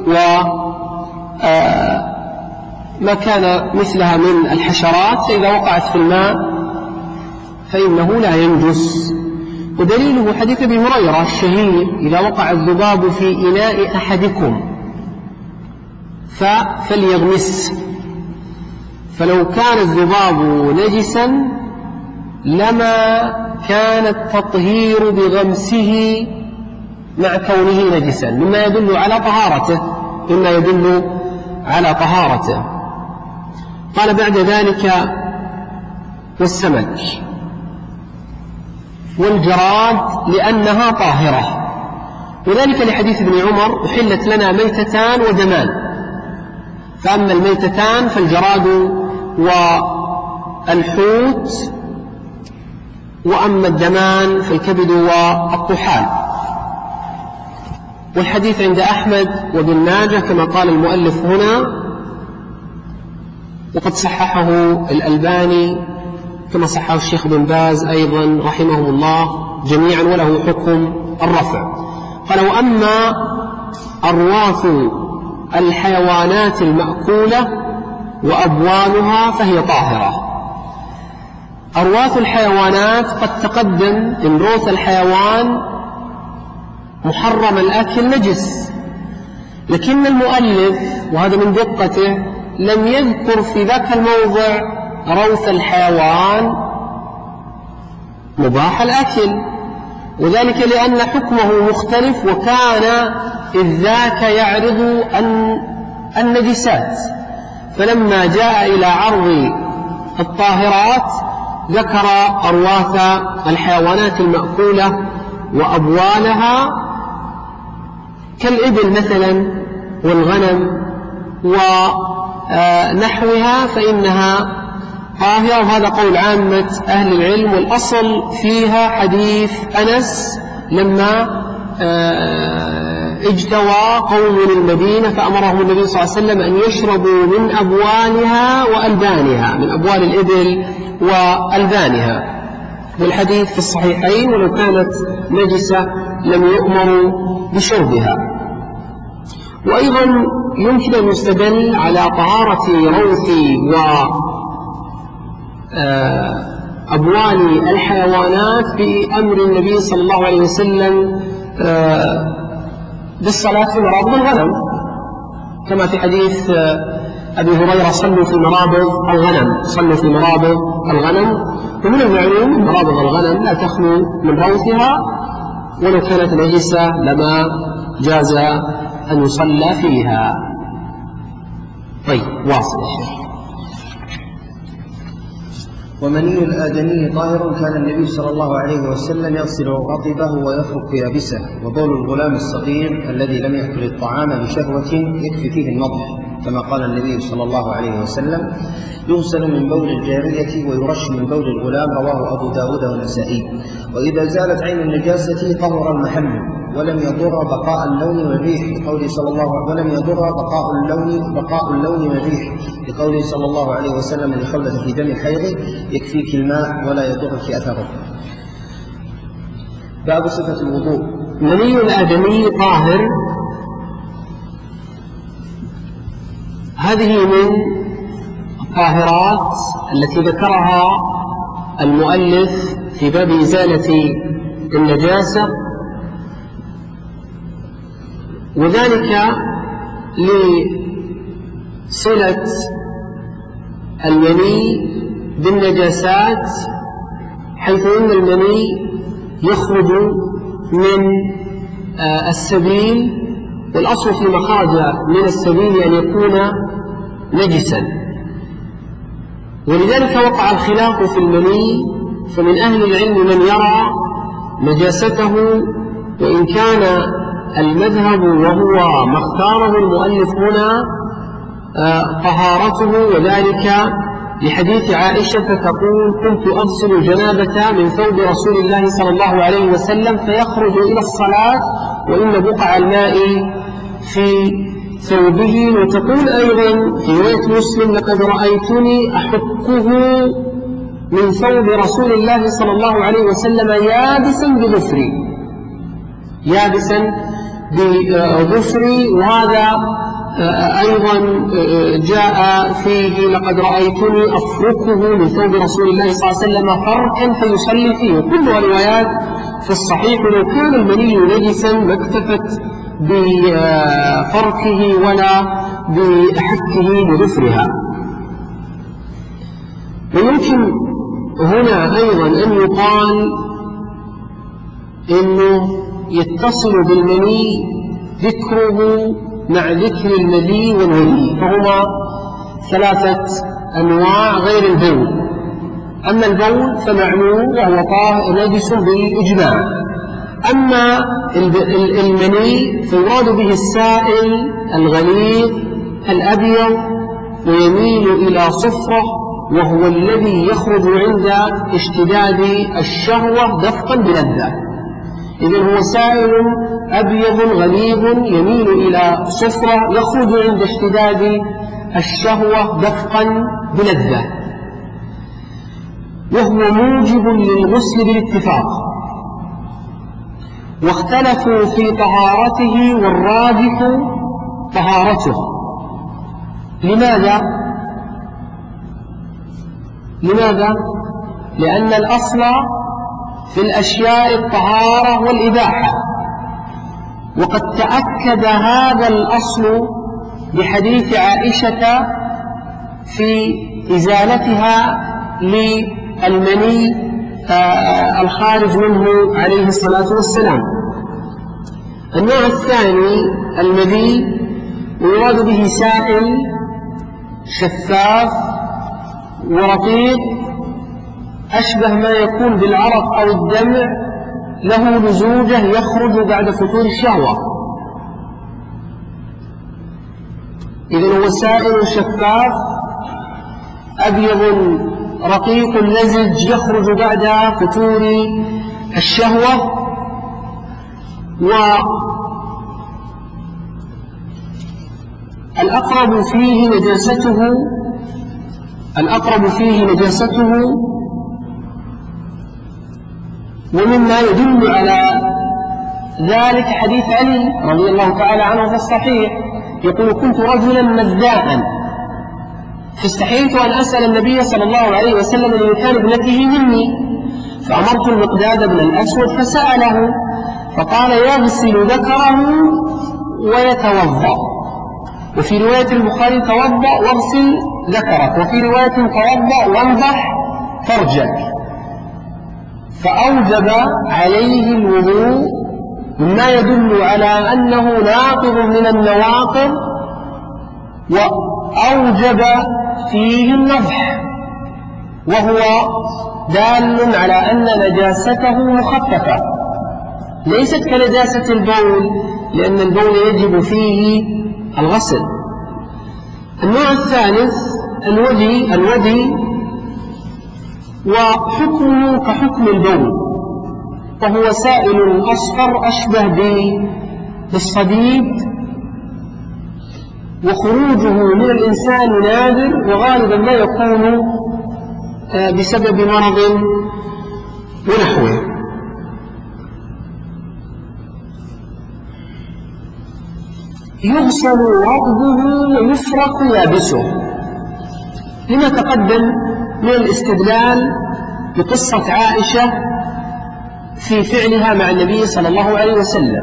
وما كان مثلها من الحشرات، فإذا وقعت في الماء فإنه لا ينجس. ودليله حديث ابي هريرة الشهير إذا وقع الذباب في إناء أحدكم فليغمس. فلو كان الذباب نجسا لما كان التطهير بغمسه مع كونه نجسا، مما يدل على طهارته، مما يدل على طهارته. قال بعد ذلك والسمك والجراد لأنها طاهرة، وذلك لحديث ابن عمر أحلت لنا ميتتان ودمان، فأما الميتتان فالجراد والحوت، وأما الدمان فالكبد والطحال. والحديث عند أحمد وابن ماجه كما قال المؤلف هنا، وقد صححه الألباني كما صححه الشيخ بن باز أيضا رحمهم الله جميعا، وله حكم الرفع. قال وأما أرواث الحيوانات المأكولة وأبوالها فهي طاهرة. أرواث الحيوانات قد تقدم إن روث الحيوان محرم الأكل نجس، لكن المؤلف وهذا من دقته لم يذكر في ذاك الموضع روث الحيوان مباح الأكل، وذلك لأن حكمه مختلف، وكان إذ ذاك يعرض النجسات، فلما جاء إلى عرض الطاهرات ذكر أرواث الحيوانات المأكولة وأبوالها كالإبل مثلا والغنم ونحوها، فإنها طاهرة، وهذا قول عامة أهل العلم، والأصل فيها حديث أنس لما اجتوى قوم المدينة فأمرهم النبي صلى الله عليه وسلم أن يشربوا من أبوالها وألبانها، من أبوال الإبل وألبانها، والحديث في الصحيحين، ولو كانت نجسة لم يؤمروا بشربها. وأيضا يمكن أن يستدل على طهارة روث وأبوال الحيوانات بأمر النبي صلى الله عليه وسلم بالصلاة في مرابض الغنم، كما في حديث أبي هريرة: صلوا في مرابض الغنم، صلوا في مرابض الغنم. ومن المعلوم مرابض الغنم لا تخلو من روثها، ولو كانت نجسة لما جاز أن يصلى فيها. طيب واصل الشيخ. ومني الآدمي طاهر، كان النبي صلى الله عليه وسلم يغسل رطبه ويفرك يابسه، وبول الغلام الصغير الذي لم يأكل الطعام بشهوة يكفي فيه النضح، كما قال النبي صلى الله عليه وسلم: يغسل من بول الجارية ويرش من بول الغلام، رواه أبو داود والنسائي. وإذا زالت عين النجاسة طهر المحل، ولم يضر بقاء اللون والريح، لقوله صلى الله عليه ولم يضر بقاء اللون بقاء اللون والريح لقوله صلى الله عليه وسلم لخلة في دم الحيض: يكفيك الماء ولا يضرك أثره. باب صفة الوضوء. مني الآدمي طاهر، هذه من الطاهرات التي ذكرها المؤلف في باب إزالة النجاسة، وذلك لصلة المني بالنجاسات، حيث أن المني يخرج من السبيل، والأصل في مخرج من السبيل أن يكون نجسا، ولذلك وقع الخلاف في المني، فمن أهل العلم من يرى نجاسته، وإن كان المذهب وهو ما اختاره المؤلف هنا طهارته، وذلك لحديث عائشة تقول: كنت أغسل جنابة من ثوب رسول الله صلى الله عليه وسلم فيخرج إلى الصلاة وإن بقع الماء في ثوبه. وتقول أيضا في رواية مسلم: لقد رأيتني أحكه من ثوب رسول الله صلى الله عليه وسلم يابسا بظفري، يابسا بظفري. وهذا أيضا جاء فيه: لقد رأيتني أفركه من ثوب رسول الله صلى الله عليه وسلم فركا فيصلي فيه. كلها روايات في الصحيح، ولو كان المني نجسا ما اكتفت بفركه ولا بحكه بظفرها. ويمكن هنا أيضا أن يقال إنه يتصل بالمني ذكره مع ذكر المذي والودي، فهما ثلاثة أنواع غير البول. أما البول فمعلوم وهو طاهر نجس بالإجماع، أما المني فيراد به السائل الغليظ الأبيض ويميل إلى صفرة، وهو الذي يخرج عند اشتداد الشهوة دفقا بلذة. إذن هو سائل أبيض غليظ يميل إلى صفرة، يخرج عند اشتداد الشهوة دفقا بلذة، وهو موجب للغسل بالاتفاق. واختلفوا في طهارته، والراجح طهارته. لماذا؟ لماذا؟ لأن الأصل في الأشياء الطهارة والإباحة، وقد تأكد هذا الأصل بحديث عائشة في إزالتها للمني الخارج منه عليه الصلاة والسلام. النوع الثاني المذي، ويراد به سائل شفاف ورقيق أشبه ما يكون بالعرق أو الدمع، له لزوجة يخرج بعد فتور الشهوة. إذن هو سائل شفاف أبيض رقيق لزج يخرج بعد فتور الشهوة، والأقرب فيه نجاسته الأقرب فيه نجاسته ومما يدل على ذلك حديث علي رضي الله تعالى عنه في الصحيح يقول: كنت رجلا مذاء فاستحييت أن أسأل النبي صلى الله عليه وسلم لمكان ابنته مني، فأمرت المقداد بن الأسود فسأله فقال: يغسل ذكره ويتوضأ. وفي رواية البخاري: توضأ واغسل ذكرك. وفي رواية: توضأ وانضح فرجك. فأوجب عليه الوضوء، مما يدل على أنه ناقض من النواقض، وأوجب فيه النضح، وهو دال على أن نجاسته مخففة ليست كنجاسة البول، لأن البول يجب فيه الغسل. النوع الثالث الودي الودي وحكمه كحكم البول، وهو سائل أصفر أشبه بالصديد، وخروجه من الإنسان نادر، وغالبا ما يكون بسبب مرض ونحوه. يغسل رطبه ويفرق يابسه، لما تقدم من الاستدلال بقصة عائشة في فعلها مع النبي صلى الله عليه وسلم،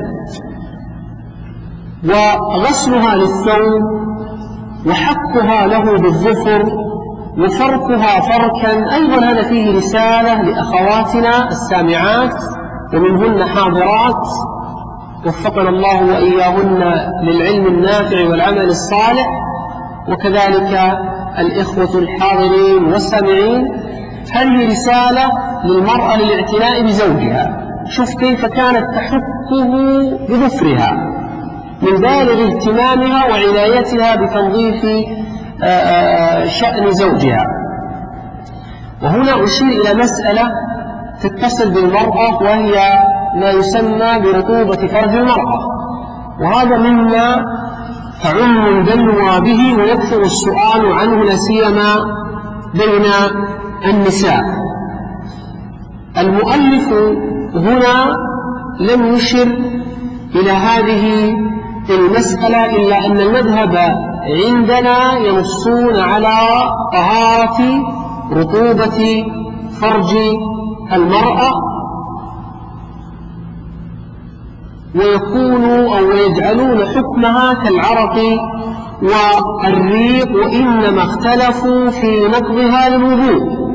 وغسلها للثوب وحكها له بالظفر وفركها فركا. أيضا هذا فيه رسالة لأخواتنا السامعات ومنهن حاضرات، وفقنا الله وإياهن للعلم النافع والعمل الصالح، وكذلك الإخوة الحاضرين والسامعين. هذه رسالة للمرأة للاعتناء بزوجها. شوف كيف كانت تحكه بظفرها من بالغ اهتمامها وعنايتها بتنظيف شأن زوجها. وهنا أشير إلى مسألة تتصل بالمرأة، وهي ما يسمى برطوبة فرج المرأة، وهذا مما تعم البلوى به ويكثر السؤال عنه لا سيما بين النساء. المؤلف هنا لم يشر إلى هذه المسألة، إلا أن المذهب عندنا ينصون على طهارة رطوبة فرج المرأة، ويكون أو يجعلون حكمها كالعرق والريق، وإنما اختلفوا في نقضها للوضوء.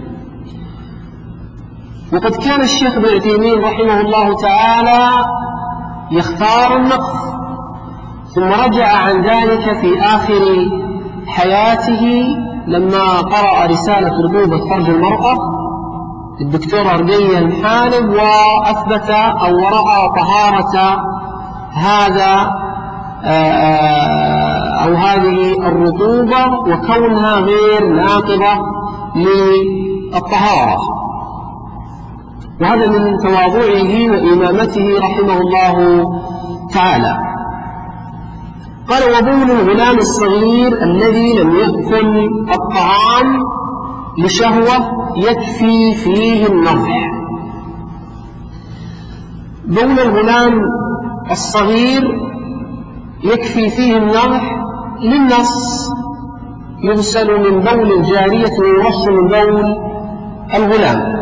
وقد كان الشيخ ابن عثيمين رحمه الله تعالى يختار النقض، ثم رجع عن ذلك في آخر حياته لما قرأ رسالة رطوبة فرج المرأة الدكتور رقية الحالب، وأثبت أو ورأى طهارة هذا أو هذه الرطوبة وكونها غير ناقضة للطهارة، وهذا من تواضعه وإمامته رحمه الله تعالى. قال: وبول الغلام الصغير الذي لم يأكل الطعام لشهوة يكفي فيه النضح. بول الغلام الصغير يكفي فيه النضح للنص: يغسل من بول الجارية ويرش من بول الغلام.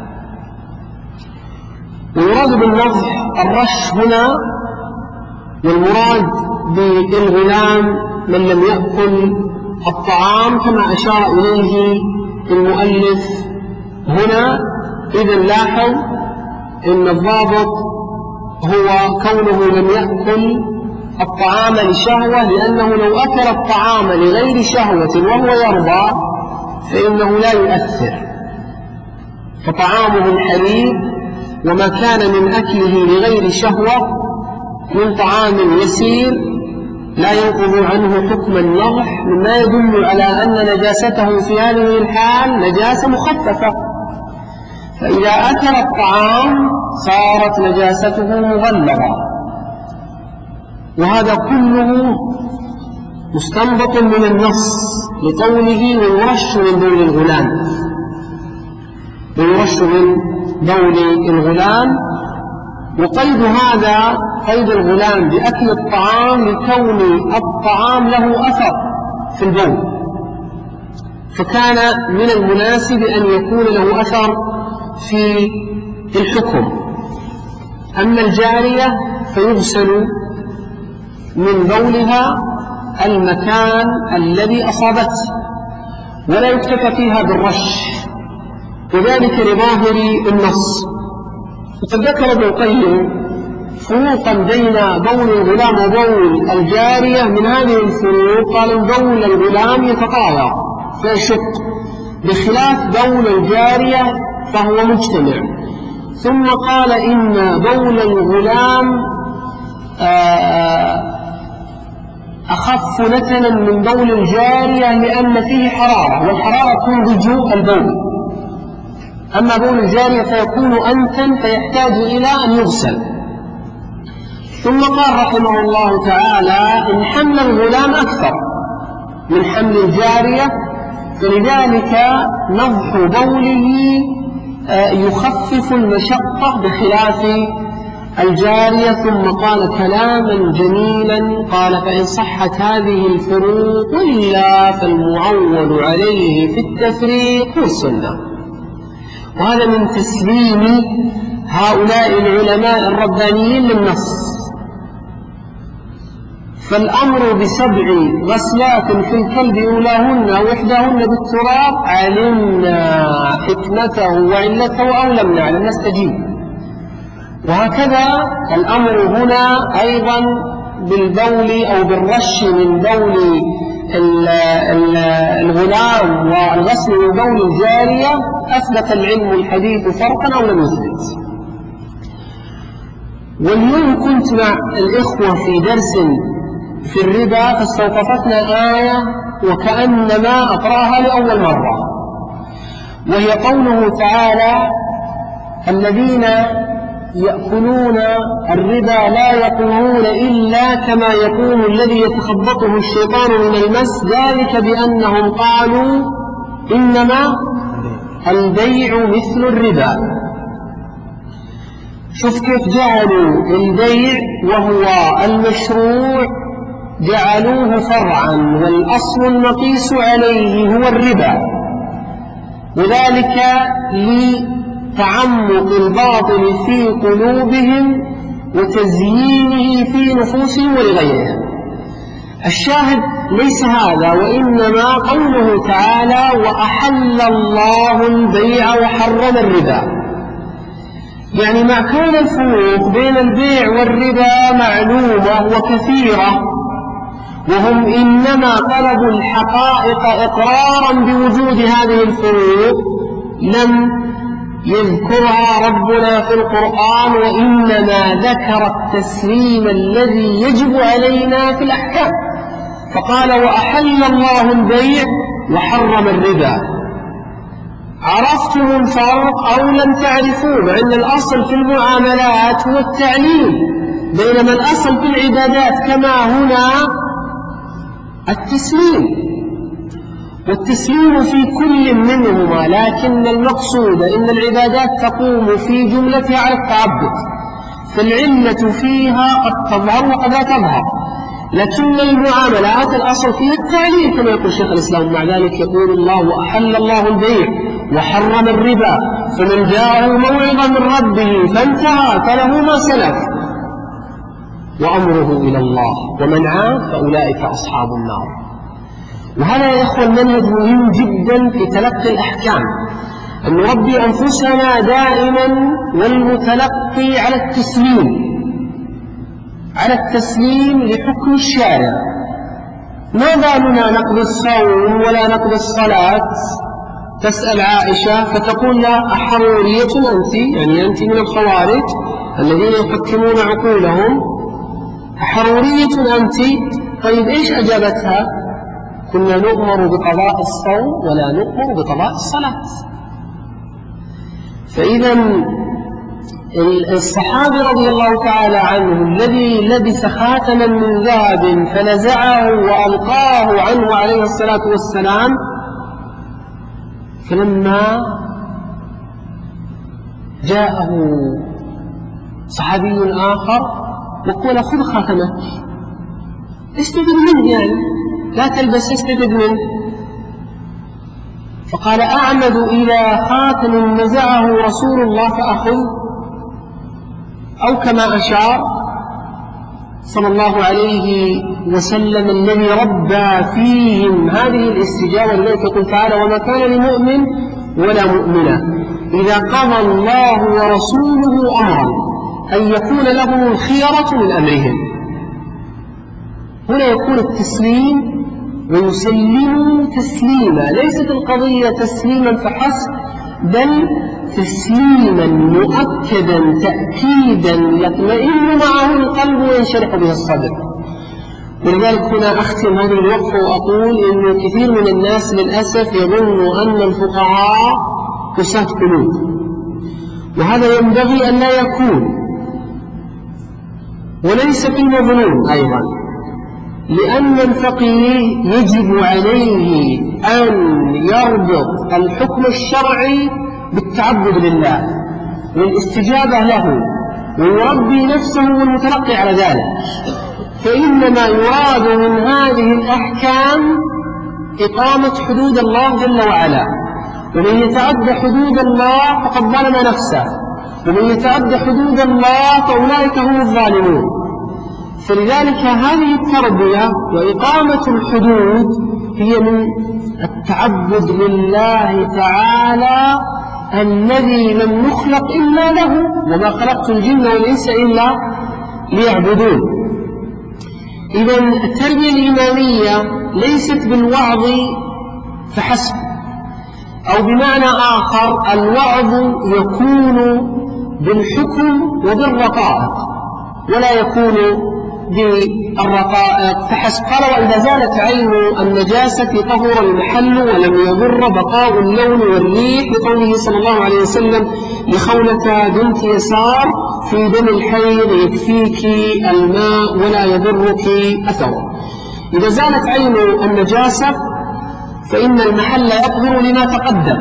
ويراد بالنضح الرش هنا، والمراد بالغلام من لم يأكل الطعام كما أشار إليه المؤلف هنا. إذن لاحظ أن الضابط هو كونه لم يأكل الطعام لشهوة، لأنه لو أكل الطعام لغير شهوة وهو يرضى فإنه لا يؤثر، فطعامه الحليب وما كان من أكله لغير شهوة من طعام يسير لا ينقض عنه حكم النضح، مما يدل على أن نجاسته في هذه الحال نجاسة مخففة. فإذا أكل الطعام صارت نجاسته مغلظة. وهذا كله مستنبط من النص لقوله ويرش من بول الغلام، ويرش من بول الغلام. وقيد هذا قيد الغلام بأكل الطعام لكون الطعام له أثر في البول، فكان من المناسب أن يكون له أثر في الحكم. أما الجارية فيغسل من بولها المكان الذي أصابته ولا يكتفى فيها بالرش، وذلك لظاهر النص. وقد ذكر ابن القيم فروقا بين بول الغلام وبول الجارية. من هذه الفروق قال إن بول الغلام يتطاير فيشق، بخلاف بول الجارية فهو مجتمع. ثم قال إن بول الغلام أخف نتنا من بول الجارية لأن فيه حرارة، والحرارة تنضج البول. أما بول الجارية فيكون أنتن فيحتاج إلى أن يغسل. ثم قال رحمه الله تعالى إن حمل الغلام أكثر من حمل الجارية، فلذلك نضح بوله يخفف المشقة بخلاف الجارية. ثم قال كلاما جميلا، قال فإن صحت هذه الفروق وإلا فالمعول عليه في التفريق والسنة. وهذا من تسليم هؤلاء العلماء الربانيين للنص. فالأمر بسبع غسلات في الكلب أولاهن أو إحداهن بالتراب علمنا حكمته وعلته أو لم نعلم نستجيب. وهكذا الأمر هنا أيضا بالبول أو بالرش من بول الغلام والغسل من بول الجارية. أثبت العلم الحديث فرقا أو لم يثبت. واليوم كنت مع الإخوة في درس في الربا فاستوقفتنا آية وكأنما أقرأها لأول مرة، وهي قوله تعالى الذين يأكلون الربا لا يقومون إلا كما يقوم الذي يتخبطه الشيطان من المس، ذلك بأنهم قالوا إنما البيع مثل الربا. شوف كيف جعلوا البيع وهو المشروع جعلوه فرعا، والأصل المقيس عليه هو الربا، وذلك لتعمق الباطل في قلوبهم وتزيينه في نفوسهم ولغيرهم. الشاهد ليس هذا، وإنما قوله تعالى وأحل الله البيع وحرم الربا. يعني مع كون الفروق بين البيع والربا معلومة وكثيرة، وهم إنما طلبوا الحقائق إقرارا بوجود هذه الفروق، لم يذكرها ربنا في القرآن، وإنما ذكر التسليم الذي يجب علينا في الأحكام، فقال وأحل الله البيع وحرم الربا. عرفتم الفرق أو لم تعرفوه؟ مع أن الأصل في المعاملات هو التعليم، بينما الأصل في العبادات كما هنا التسليم، والتسليم في كل منهما، لكن المقصود إن العبادات تقوم في جملتها على التعبد، فالعلة فيها قد تظهر وقد لا تظهر، لكن المعاملات الأصل فيها التعليم كما يقول شيخ الإسلام. مع ذلك يقول الله وأحل الله البيع وحرم الربا، فمن جاءه موعظة من ربه فانتهى فله ما سلف وأمره إلى الله، ومن عاد فأولئك أصحاب النار. وهذا يا إخوة المنهج مهم جدا في تلقي الأحكام، أن نربي أنفسنا دائما والمتلقي على التسليم على التسليم لحكم الشارع. ما بالنا نقضي الصوم ولا نقضي الصلاة؟ تسأل عائشة فتقول لا أحرورية أنت، يعني أنت من الخوارج الذين يحكمون عقولهم، أحرورية أنت؟ طيب إيش أجابتها؟ كنا نؤمر بقضاء الصوم ولا نؤمر بقضاء الصلاة. فإذا الصحابي رضي الله تعالى عنه الذي لبس خاتما من ذهب فنزعه وألقاه عنه عليه الصلاة والسلام، فلما جاءه صحابي آخر وقال خذ خاتمك استفد منه، يعني لا تلبس استفد منه، فقال أعمد إلى خاتم نزعه رسول الله فأخذ، أو كما أشار صلى الله عليه وسلم الذي ربى فيهم هذه الاستجابة التي يقول تعالى وما كان لمؤمن ولا مؤمنة إذا قضى الله ورسوله أمرا أن يكون لهم الخيرة من أمرهم. هنا يكون التسليم ويسلموا تسليما، ليست القضية تسليما فحسب، بل تسليما مؤكدا تأكيدا يطمئن معه القلب وينشرح به الصدر. ولذلك هنا أختم هذه الوقفة وأقول إن كثير من الناس للأسف يظن أن الفقهاء قساة قلوب، وهذا ينبغي أن لا يكون، وليس في المظنون أيضا، لأن الفقيه يجب عليه أن يربط الحكم الشرعي بالتعبد لله والاستجابة له ويربي نفسه والمتلقي على ذلك. فإنما يراد من هذه الأحكام إقامة حدود الله جل وعلا، ومن يتعد حدود الله فقد ظلم نفسه، ومن يتعد حدود الله فأولئك هم الظالمون. فلذلك هذه التربية وإقامة الحدود هي من التعبد لله تعالى الذي لم نخلق إلا له، وما خلقت الجن والإنس إلا ليعبدون. إذا التربية الإيمانية ليست بالوعظ فحسب، أو بمعنى آخر الوعظ يكون بالحكم وبالرقائق ولا يكون بالرقائق فحسب. قال وإذا زالت عين النجاسة طهر المحل ولم يضر بقاء اللون والريح، لقوله صلى الله عليه وسلم لخولة بنت يسار في دم الحيض يكفيك الماء ولا يضرك أثره. إذا زالت عين النجاسة فإن المحل يطهر لما تقدم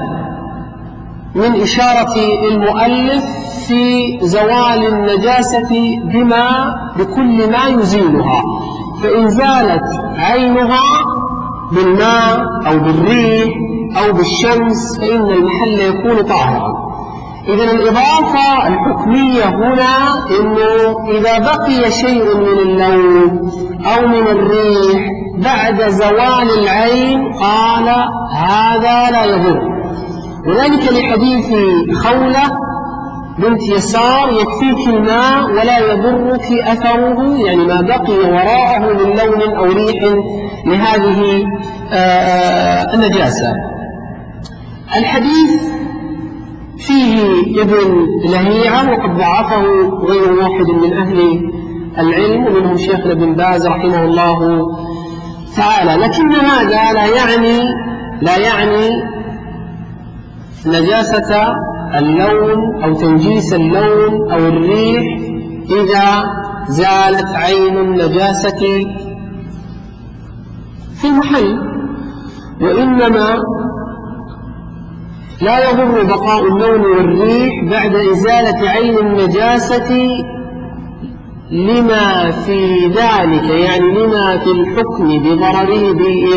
من إشارة المؤلف في زوال النجاسة بما بكل ما يزيلها. فإن زالت عينها بالماء أو بالريح أو بالشمس فإن المحل يكون طاهرا. إذن الإضافة الحكمية هنا إنه إذا بقي شيء من اللون أو من الريح بعد زوال العين قال هذا لا يضر، وذلك لحديث خولة بنت يسار يكفيك الماء ولا يضرك أثره، يعني ما بقي وراءه من لون أو ريح لهذه النجاسة. الحديث فيه ابن لهيعة وقد ضعفه غير واحد من أهل العلم ومنهم شيخنا بن باز رحمه الله تعالى، لكن هذا لا يعني لا يعني نجاسة اللون أو تنجيس اللون أو الريح إذا زالت عين النجاسة في المحل، وإنما لا يضر بقاء اللون والريح بعد إزالة عين النجاسة لما في ذلك، يعني لما في الحكم بضرره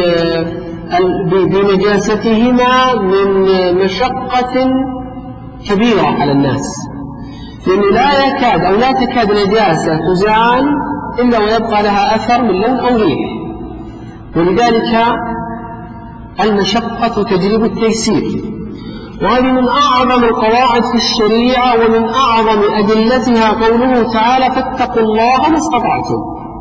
بنجاستهما من مشقة كبيرة على الناس، لأنه لا يكاد أو لا تكاد نجاسة تزال إلا ويبقى لها أثر من لون أو ريح، ولذلك المشقة تجلب التيسير. وهذه من أعظم القواعد في الشريعة ومن أعظم أدلتها قوله تعالى فاتقوا الله ما استطعتم،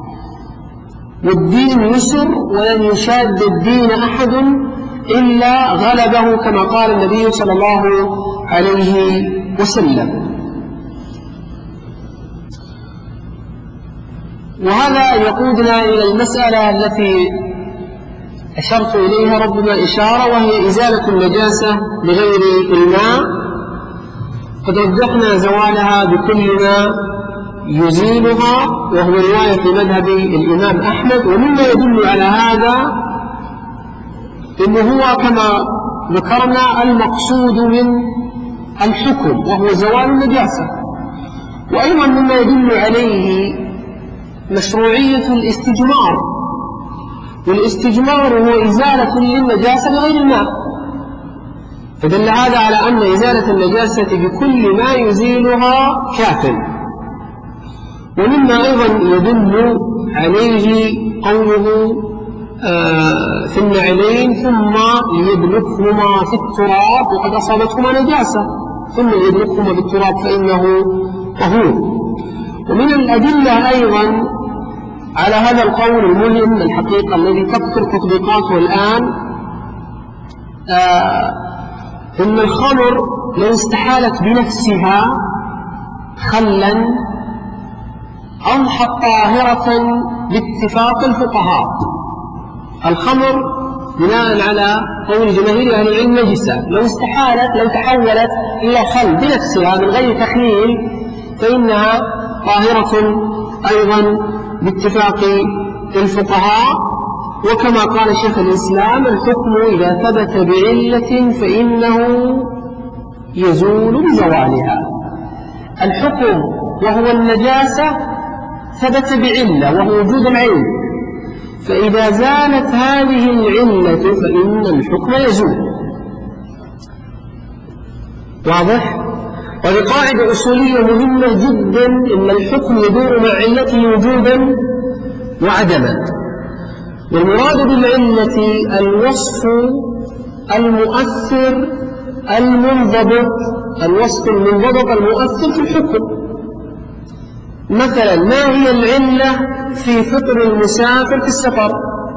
والدين يسر ولن يشاد الدين أحد إلا غلبه كما قال النبي صلى الله عليه وسلم. وهذا يقودنا إلى المسألة التي أشرت إليها ربما إشارة، وهي إزالة النجاسة بغير الماء. قد وضحنا زوالها بكل ما يزيلها، وهو رواية في مذهب الإمام أحمد. ومما يدل على هذا إنه هو كما ذكرنا المقصود من الحكم وهو زوال النجاسة. وأيضا مما يدل عليه مشروعية الاستجمار، والاستجمار هو إزالة للنجاسة بغير الماء، فدل هذا على أن إزالة النجاسة بكل ما يزيلها كاف. ومما أيضا يدل عليه قوله آه في النعلين ثم ليدلكهما في التراب وقد أصابتهما نجاسة، ثم ليدلكهما في التراب فإنه طهور. ومن الأدلة أيضا على هذا القول المهم الحقيقة الذي تكثر تطبيقاته الآن آه إن الخمر لو استحالت بنفسها خلا أضحت طاهرة باتفاق الفقهاء. الخمر بناء على قول جماهير أهل العلم نجسة، لو استحالت لو تحولت إلى خل بنفسها من غير تخليل فإنها طاهرة أيضا باتفاق الفقهاء. وكما قال شيخ الإسلام الحكم إذا ثبت بعلة فإنه يزول بزوالها. الحكم وهو النجاسة ثبت بعلة وهو وجود العين، فإذا زالت هذه العلة فإن الحكم يزول. واضح؟ وهذه قاعدة أصولية مهمة جدا، إن الحكم يدور مع علته وجودا وعدما. والمراد بالعلة الوصف المؤثر المنضبط، الوصف المنضبط المؤثر في الحكم. مثلا ما هي العلة في فطر المسافر في السفر؟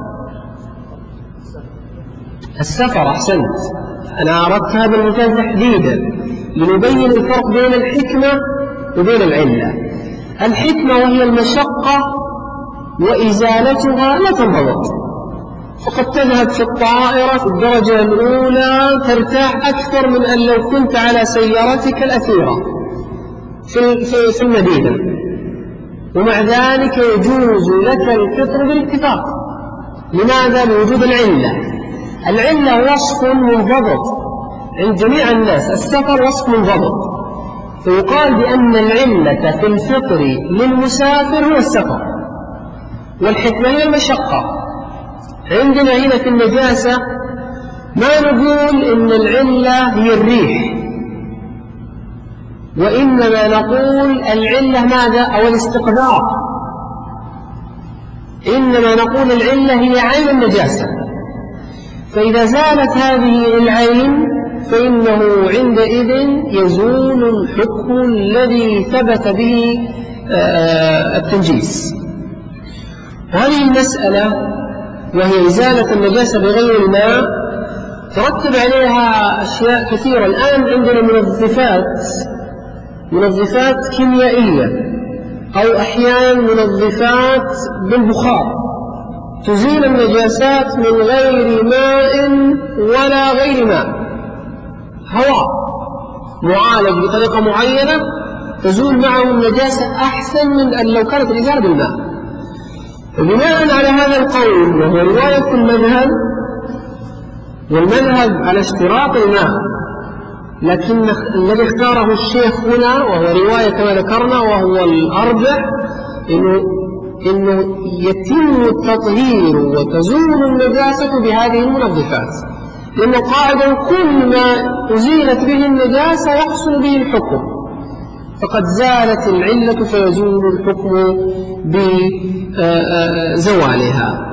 السفر، أحسنت، أنا أردت هذا المثال تحديدا لنبين الفرق بين الحكمة وبين العلة. الحكمة وهي المشقة وإزالتها لا تنضبط، فقد تذهب في الطائرة في الدرجة الأولى ترتاح أكثر من أن لو كنت على سيارتك الأثيرة في في المدينة، ومع ذلك يجوز لك الفطر بالاتفاق. لماذا؟ لوجود العلة. العلة وصف منضبط عند جميع الناس، السفر وصف منضبط، فيقال بأن العلة في الفطر للمسافر هو السفر، والحكمة هي المشقة. عندنا هنا في النجاسة ما نقول إن العلة هي الريح، وإنما نقول العلة ماذا؟ أو الاستقذار. إنما نقول العلة هي عين النجاسة، فإذا زالت هذه العين فإنه عندئذ يزول الحكم الذي ثبت به التنجيس. وهذه المسألة وهي إزالة النجاسة بغير الماء ترتب عليها أشياء كثيرة. الآن عندنا منظفات منظفات كيميائية أو أحيانا منظفات بالبخار تزيل النجاسات من غير ماء ولا غير ماء، هواء معالج بطريقة معينة تزول معه النجاسة أحسن من أن لو كانت الإزالة بالماء. وبناء على هذا القول وهو رواية المذهب، والمذهب على اشتراط الماء، لكن الذي اختاره الشيخ هنا وهو رواية كما ذكرنا وهو الأرجح إنه, إنه يتم التطهير وتزول النجاسة بهذه المنظفات، لأنه قاعدة كل ما أزيلت به النجاسة يحصل به الحكم، فقد زالت العلة فيزول الحكم بزوالها.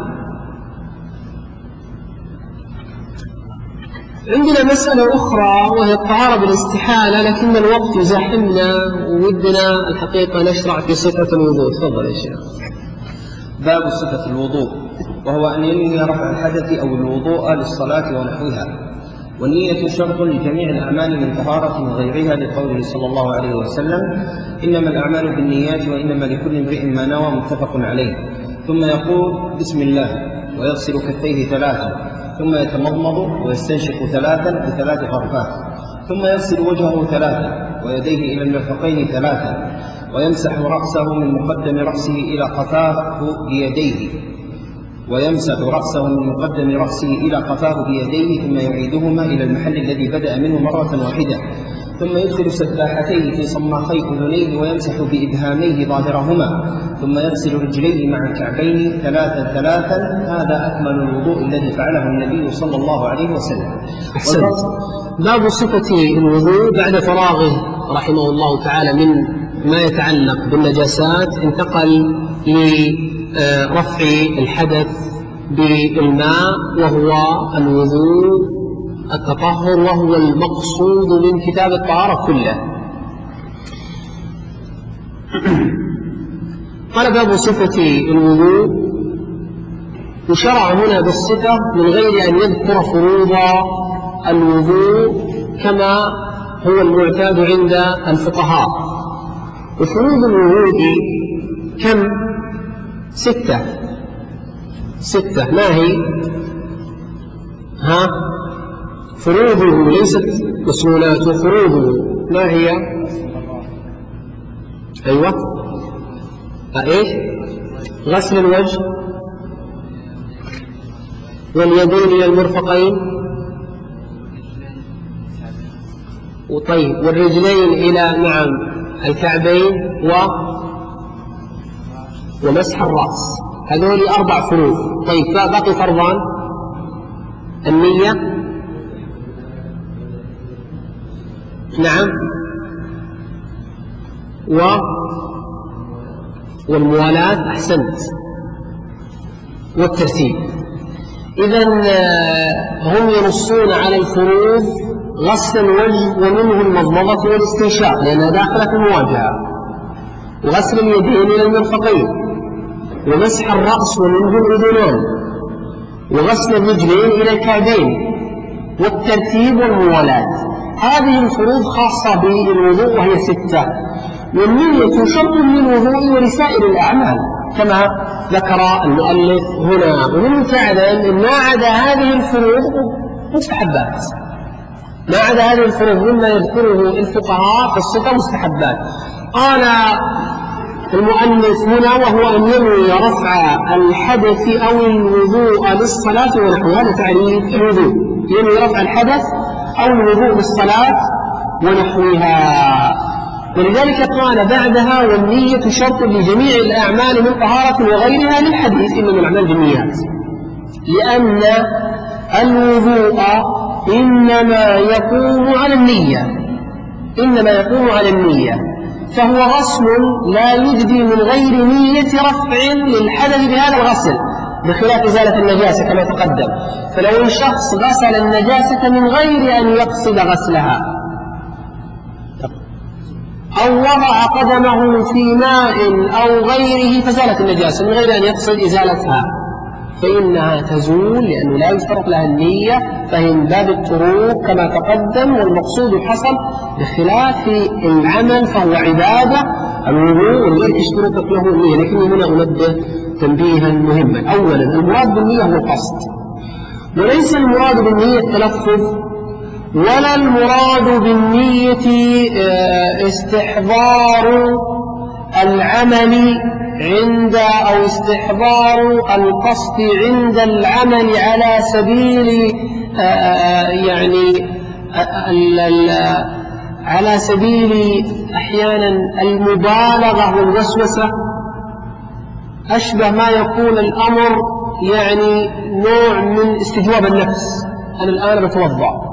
عندنا مسألة أخرى وهي الطهارة بالاستحالة، لكن الوقت يزاحمنا وودنا الحقيقة نشرع في صفة الوضوء. تفضل يا شيخ. باب صفة الوضوء، وهو أن ينوي رفع الحدث أو الوضوء للصلاة ونحوها. والنية شرط لجميع الأعمال من طهارة وغيرها، لقوله صلى الله عليه وسلم: إنما الأعمال بالنيات وإنما لكل امرئ ما نوى، متفق عليه. ثم يقول: بسم الله، ويغسل كفيه ثلاثا، ثم يتمضمض ويستنشق ثلاثا بثلاث غرفات، ثم يغسل وجهه ثلاثا ويديه إلى المرفقين ثلاثا، ويمسح رأسه من مقدم رأسه إلى قفاه بيديه ويمسح رأسه من مقدم رأسه إلى قفاه بيديه ثم يعيدهما إلى المحل الذي بدأ منه مرة واحدة، ثم يدخل سباحتيه في صماخي أذنيه ويمسح بإبهاميه ظاهرهما، ثم يغسل رجليه مع الكعبين ثلاثا ثلاثا. هذا أكمل الوضوء الذي فعله النبي صلى الله عليه وسلم. أحسنت. باب صفة الوضوء بعد فراغه رحمه الله تعالى من ما يتعلق بالنجاسات، انتقل لرفع الحدث بالماء وهو الوضوء التطهر، وهو المقصود من كتاب الطهارة كله. قال: باب صفة الوضوء، يشرع هنا بالصفة من غير أن يذكر فروض الوضوء كما هو المعتاد عند الفقهاء. وفروض الوضوء كم؟ ستة ستة ما هي؟ ها؟ فروضه ليست مسنوناته، فروضه ما هي؟ أيوة إيش؟ غسل الوجه واليدين إلى المرفقين، وطيب والرجلين إلى نعم الكعبين و ومسح الرأس. هذول أربع فروض. طيب باقي فرضان: النية، نعم، و والموالاة، أحسنت، والترتيب. إذن هم ينصون على الفروض: غسل الوجه ومنه المضمضة والاستنشاق لأنها داخلة في المواجهة، وغسل اليدين إلى المرفقين، ومسح الرأس ومنه الأذنان، وغسل الرجلين إلى الكعبين، والترتيب والموالاة. هذه الفروض خاصة بالوضوء وهي ستة. والنية شرط للوضوء ولسائر الأعمال كما ذكر المؤلف هنا. ومن تعلم أن ما عدا هذه الفروض مستحبات، ما عدا هذه الفروض مما يذكره الفقهاء في الصفة مستحبات. قال المؤلف هنا: وهو أن ينوي رفع الحدث أو الوضوء للصلاة ونحو. هذا تعريف الوضوء: ينوي رفع الحدث أو الوضوء للصلاة ونحوها. ولذلك قال بعدها: والنية شرط لجميع الأعمال من طهارة وغيرها، للحديث إنما الأعمال بالنيات، لأن الوضوء إنما يقوم على النية، إنما يقوم على النية، فهو غسل لا يجدي من غير نية رفع للحدث بهذا الغسل، بخلاف إزالة النجاسة كما تقدم. فلو الشخص غسل النجاسة من غير أن يقصد غسلها، أو وضع قدمه في ماء أو غيره فزالت النجاسة من غير أن يقصد إزالتها، فإنها تزول، لأنه لا يشترط لها النية، فهي من باب الطروق كما تقدم. والمقصود حصل، بخلاف العمل فهو عبادة الوضوء ولذلك اشترطت له النية. لكني هنا أنبه تنبيها مهما. أولا، المراد بالنية هو القصد، وليس المراد بالنية التلفظ، ولا المراد بالنية استحضار العمل عند أو استحضار القصد عند العمل على سبيل يعني على سبيل أحيانا المبالغة والوسوسة، أشبه ما يكون الأمر يعني نوع من استجواب النفس. أنا الآن بتوضأ،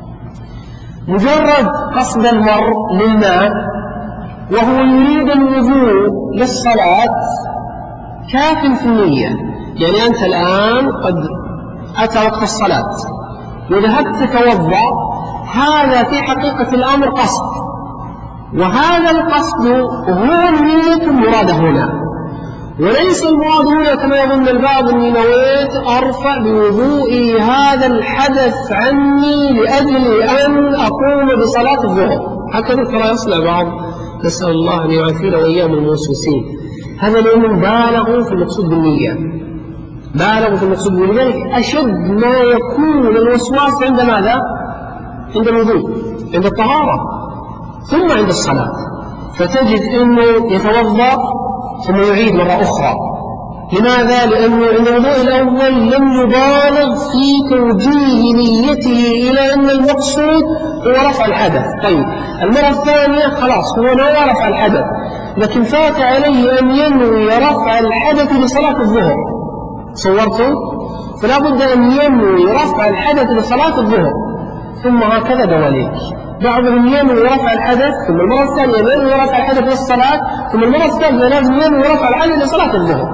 مجرد قصد المرء للماء وهو يريد الوضوء للصلاة كاف في النية. يعني أنت الآن قد أتى وقت الصلاة وذهبت تتوضأ، هذا في حقيقة الأمر قصد، وهذا القصد هو النية المرادة هنا. وليس المراد هنا كما يظن البعض أني نويت أرفع بوضوئي هذا الحدث عني لأجل أن أقوم بصلاة الظهر، هكذا ترى يصنع بعض، نسأل الله أن يعافينا وإياهم الموسوسين. هذا لأنهم بالغوا في المقصود بالنية، بالغوا في المقصود بالنية. لذلك أشد ما يكون الوسواس عند ماذا؟ عند الوضوء، عند الطهارة، ثم عند الصلاة. فتجد أنه يتوضأ ثم يعيد مرة أخرى. لماذا؟ لأنه عند الوضوء الأول لم يبالغ في توجيه نيته إلى أن المقصود هو رفع الحدث. طيب المرة الثانية خلاص هو نوى رفع الحدث، لكن فات عليه أن ينوي رفع الحدث لصلاة الظهر. صورته؟ فلا بد أن ينوي رفع الحدث لصلاة الظهر، ثم هكذا دواليك. بعضهم ينوي رفع الحدث ثم المرة الثانية ينوي رفع الحدث للصلاة، ثم المرة الثالثة لازم ينوي رفع الحدث لصلاة الظهر.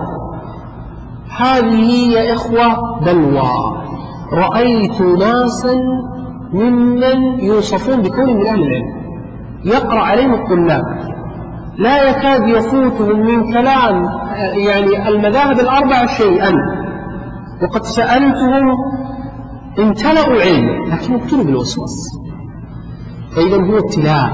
هذه يا إخوة بلوى. رأيت ناسا ممن يوصفون بكون من أهل العلم يقرأ عليهم الطلاب لا يكاد يفوتهم من كلام يعني المذاهب الأربعة شيئا، وقد سألتهم امتلأوا علم لكن ابتلوا بالوسواس. فإذا هو ابتلاء.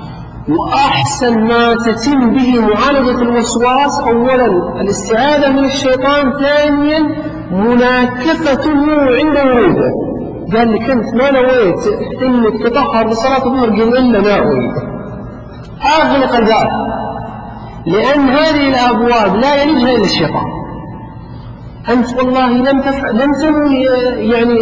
وأحسن ما تتم به معالجة الوسواس أولا الاستعاذة من الشيطان، ثانيا مناكفته عند وروده. قال لي كنت ما نويت إنك تطهر لصلاة الظهر، قل إلا ما أريد، أغلق الباب، لأن هذه الأبواب لا يلجها إلا الشيطان. أنت والله لم تفعل، لم تنوي يعني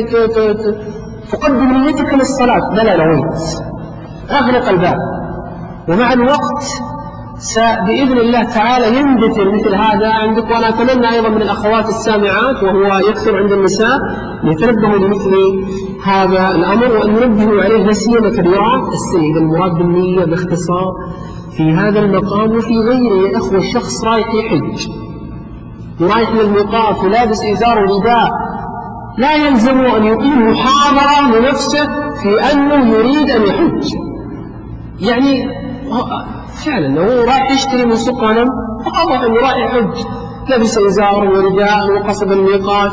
تقدم نيتك للصلاة، بلى نويت، أغلق الباب. ومع الوقت بإذن الله تعالى يندثر مثل هذا عندك. وأنا أتمنى أيضا من الأخوات السامعات وهو يكثر عند النساء يتنبهوا لمثل هذا الأمر وأن ينبهوا عليه، لا سيما كبيرات السن. إذا المراد بالنية باختصار في هذا المقام وفي غيره يا أخوة، الشخص رايح يحج ورايح للميقات ولابس إزار ورداء، لا يلزم أن يقيم محاضرة لنفسه في أنه يريد أن يحج. يعني فعلا هو رايح يشتري من سوق غنم فقط أنه رايح يحج، لبس إزار ورداء وقصد الميقات.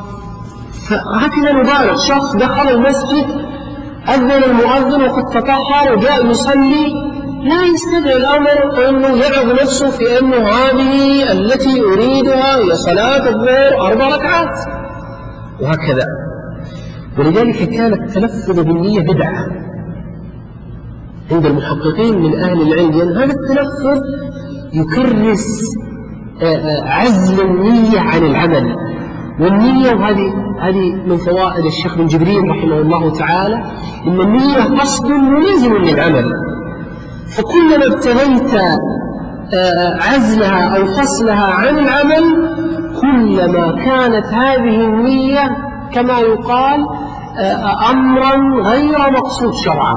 فهكذا نبالغ. شخص دخل المسجد أذن المؤذن وقد تطهر وجاء يصلي، لا يستدعي الأمر أنه يعظ نفسه في أنه هذه التي أريدها هي صلاة الظهر أربع ركعات وهكذا. ولذلك كان التلفظ بالنية بدعة عند المحققين من أهل العلم، لأن هذا التلفظ يكرس عزل النية عن العمل. والنية، وهذه هذه من فوائد الشيخ بن جبريل رحمه الله تعالى، إن النية قصد ملزم للعمل. فكلما ابتغيت عزلها أو فصلها عن العمل كلما كانت هذه النية كما يقال أمرا غير مقصود شرعا.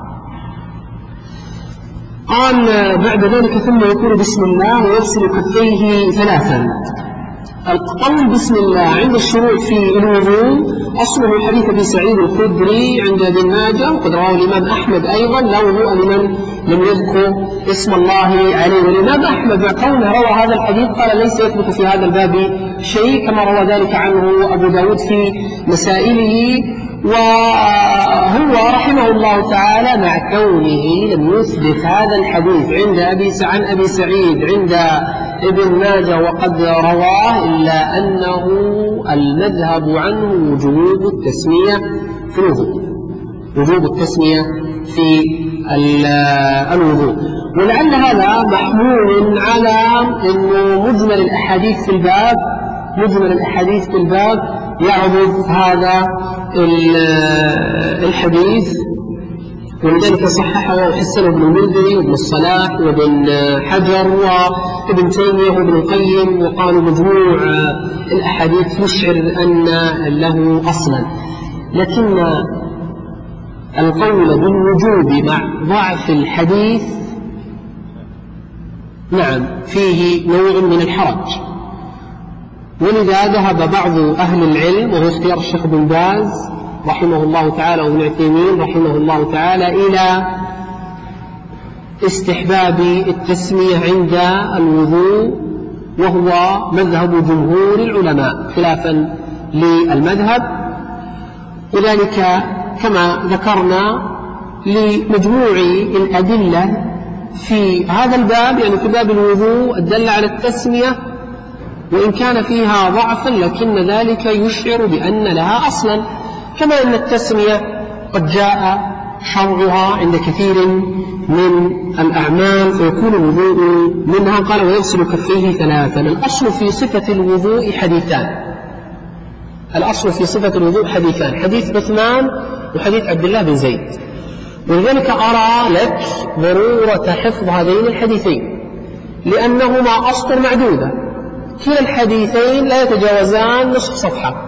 قال بعد ذلك ثم يقول بسم الله ويغسل كفيه ثلاثا. القول بسم الله عند الشروع في الوضوء أصله حديث أبي سعيد الخدري عند ابن ماجه، وقد رواه الإمام أحمد أيضا، لا وضوء لمن لم يذكر اسم الله عليه. والإمام أحمد كونه روى هذا الحديث قال ليس يثبت في هذا الباب شيء، كما روى ذلك عنه أبو داود في مسائله. وهو رحمه الله تعالى مع كونه لم يثبت هذا الحديث عند أبي عن أبي سعيد عند ابن ماجه وقد رواه، إلا أنه المذهب عنه وجوب التسمية في الوضوء، وجوب التسمية في الوضوء. ولعل هذا محمول على أنه مجمل الأحاديث في الباب مجمل الأحاديث في الباب يعرض هذا الحديث، ولذلك صححه وحسنه ابن المنذري وابن الصلاح وابن حجر وابن تيمية وابن القيم، وقالوا مجموع الأحاديث يشعر أن له أصلا. لكن القول بالوجوب مع ضعف الحديث نعم فيه نوع من الحرج، ولذا ذهب بعض أهل العلم وهو اختيار الشيخ بن باز رحمه الله تعالى وابن عثيمين رحمه الله تعالى إلى استحباب التسمية عند الوضوء وهو مذهب جمهور العلماء خلافا للمذهب. وذلك كما ذكرنا لمجموع الأدلة في هذا الباب، يعني في باب الوضوء الدالة على التسمية، وإن كان فيها ضعفا لكن ذلك يشعر بأن لها أصلا، كما أن التسمية قد جاء شرعها عند كثير من الأعمال فيكون الوضوء منها. قال ويغسل كفيه ثلاثا. الأصل في صفة الوضوء حديثان، الأصل في صفة الوضوء حديثان، حديث عثمان وحديث عبد الله بن زيد. ولذلك أرى لك ضرورة حفظ هذين الحديثين لأنهما أسطر معدودة، كلا الحديثين لا يتجاوزان نصف صفحة،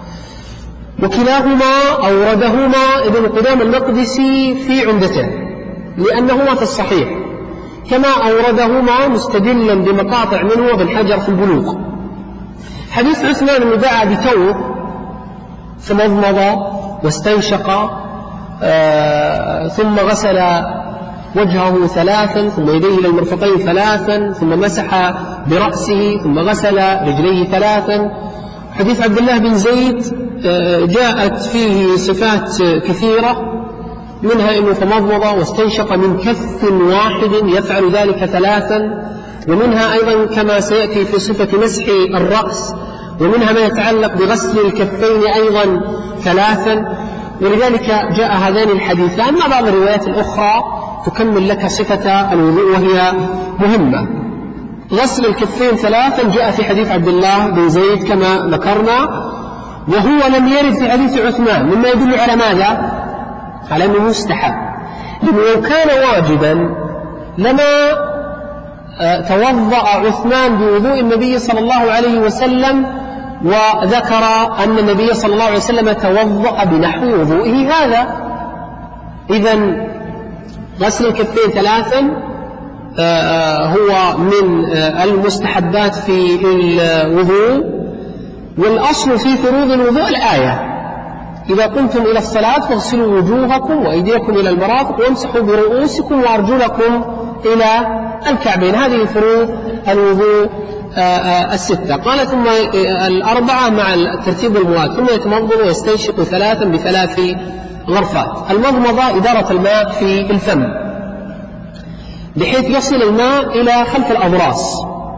وكلاهما أوردهما ابن قدامة المقدسي في عمدته لأنهما في الصحيح، كما أوردهما مستدلا بمقاطع منه وابن حجر في البلوغ. حديث عثمان بن دعا بتوب فمضمض واستنشق آه ثم غسل وجهه ثلاثا ثم يديه إلى المرفقين ثلاثا ثم مسح برأسه ثم غسل رجليه ثلاثا. حديث عبد الله بن زيد آه جاءت فيه صفات كثيرة، منها أنه تمضمض واستنشق من كف واحد يفعل ذلك ثلاثا، ومنها أيضا كما سيأتي في صفة مسح الرأس، ومنها ما يتعلق بغسل الكفين أيضا ثلاثا. ولذلك جاء هذان الحديثان مع بعض الروايات الأخرى تكمل لك صفة الوضوء وهي مهمة. غسل الكفين ثلاثا جاء في حديث عبد الله بن زيد كما ذكرنا، وهو لم يرد في حديث عثمان، مما يدل على ماذا؟ على أنه مستحب، لأنه لو كان واجبا لما توضأ عثمان بوضوء النبي صلى الله عليه وسلم وذكر أن النبي صلى الله عليه وسلم توضأ بنحو وضوئه هذا. إذن غسل الكفين ثلاثا هو من المستحبات في الوضوء، والأصل في فروض الوضوء الآية: إذا قمتم إلى الصلاة فاغسلوا وجوهكم وأيديكم إلى المرافق وامسحوا برؤوسكم وأرجلكم إلى الكعبين. هذه فروض الوضوء الستة. قال ثم الأربعة مع الترتيب المواد، ثم يتمضمض ويستنشق ثلاثا بثلاث غرفات. المضمضة إدارة الماء في الفم بحيث يصل الماء إلى خلف الأضراس.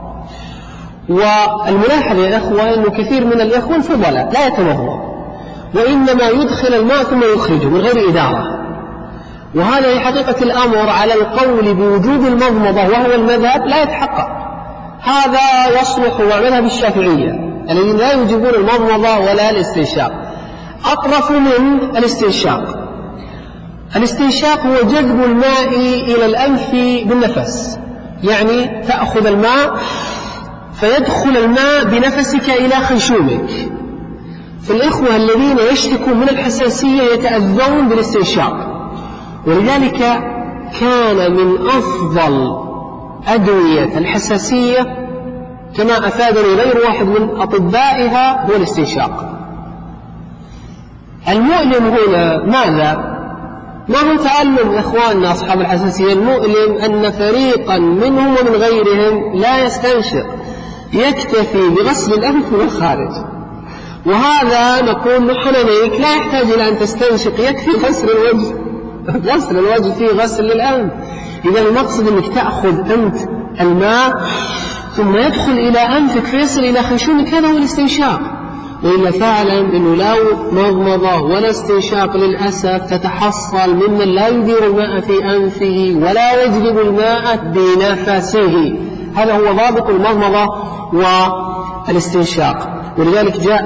والملاحظ يا إخوة أنه كثير من الإخوة الفضلاء لا يتمضمض، وإنما يدخل الماء ثم يخرجه من غير إدارة، وهذا في حقيقة الأمر على القول بوجوب المضمضة وهو المذهب لا يتحقق. هذا يصلح مع مذهب الشافعية الذين لا يوجبون المضمضة ولا الاستنشاق. أطرف من الاستنشاق. الاستنشاق هو جذب الماء إلى الأنف بالنفس، يعني تأخذ الماء فيدخل الماء بنفسك إلى خيشومك. فالإخوة الذين يشتكون من الحساسية يتأذون بالاستنشاق، ولذلك كان من أفضل أدوية الحساسية كما أفادني غير واحد من أطبائها هو الاستنشاق. المؤلم هنا ماذا؟ ما هو تعلم إخواننا أصحاب الحساسية، المؤلم أن فريقا منهم ومن غيرهم لا يستنشق، يكتفي بغسل الأنف والخارج. وهذا نقول نحن عليك لا يحتاج إلى أن تستنشق، يكفي غسل الوجه، غسل الوجه فيه غسل للأنف. إذا المقصد أنك تأخذ أنت الماء ثم يدخل إلى أنفك فيصل إلى خشومك، هذا هو الاستنشاق. وإلا فاعلم أنه لو مضمضة ولا استنشاق للأسف تتحصل ممن لا يدير الماء في أنفه ولا يجلب الماء بنفسه. هذا هو ضابط المضمضة والاستنشاق. ولذلك جاء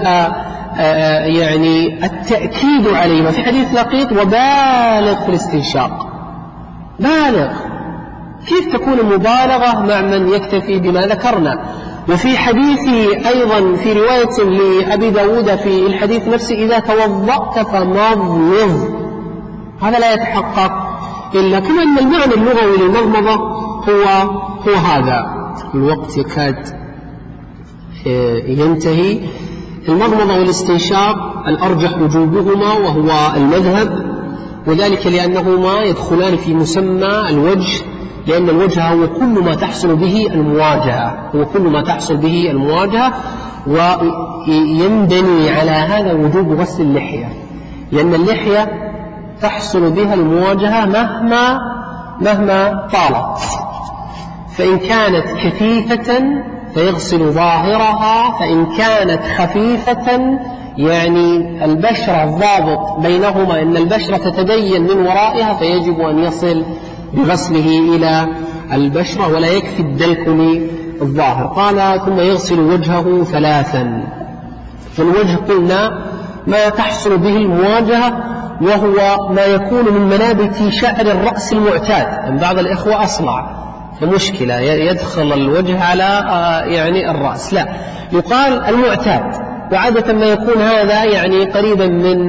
يعني التأكيد عليه في حديث لقيط: وبالغ في الاستنشاق. بالغ، كيف تكون مبالغة مع من يكتفي بما ذكرنا؟ وفي حديث أيضا في رواية لأبي داود في الحديث نفسه: إذا توضأت فمضمض. هذا لا يتحقق إلا كما أن المعنى اللغوي للمضمضة هو هو هذا. الوقت يكاد ينتهي. المضمضة والاستنشاق الأرجح وجوبهما وهو المذهب، وذلك لأنهما يدخلان في مسمى الوجه لأن الوجه هو كل ما تحصل به المواجهة، هو كل ما تحصل به المواجهة، وينبني على هذا وجوب غسل اللحية، لأن اللحية تحصل بها المواجهة مهما مهما طالت، فإن كانت كثيفة فيغسل ظاهرها، فإن كانت خفيفة يعني البشرة الضابط بينهما أن البشرة تتبين من ورائها فيجب أن يصل بغسله إلى البشرة ولا يكفي الدلك للظاهر. قال ثم يغسل وجهه ثلاثا. فالوجه قلنا ما تحصل به المواجهة، وهو ما يكون من منابت شعر الرأس المعتاد. يعني بعض الإخوة أصلع فمشكلة يدخل الوجه على يعني الرأس، لا، يقال المعتاد، وعادة ما يكون هذا يعني قريبا من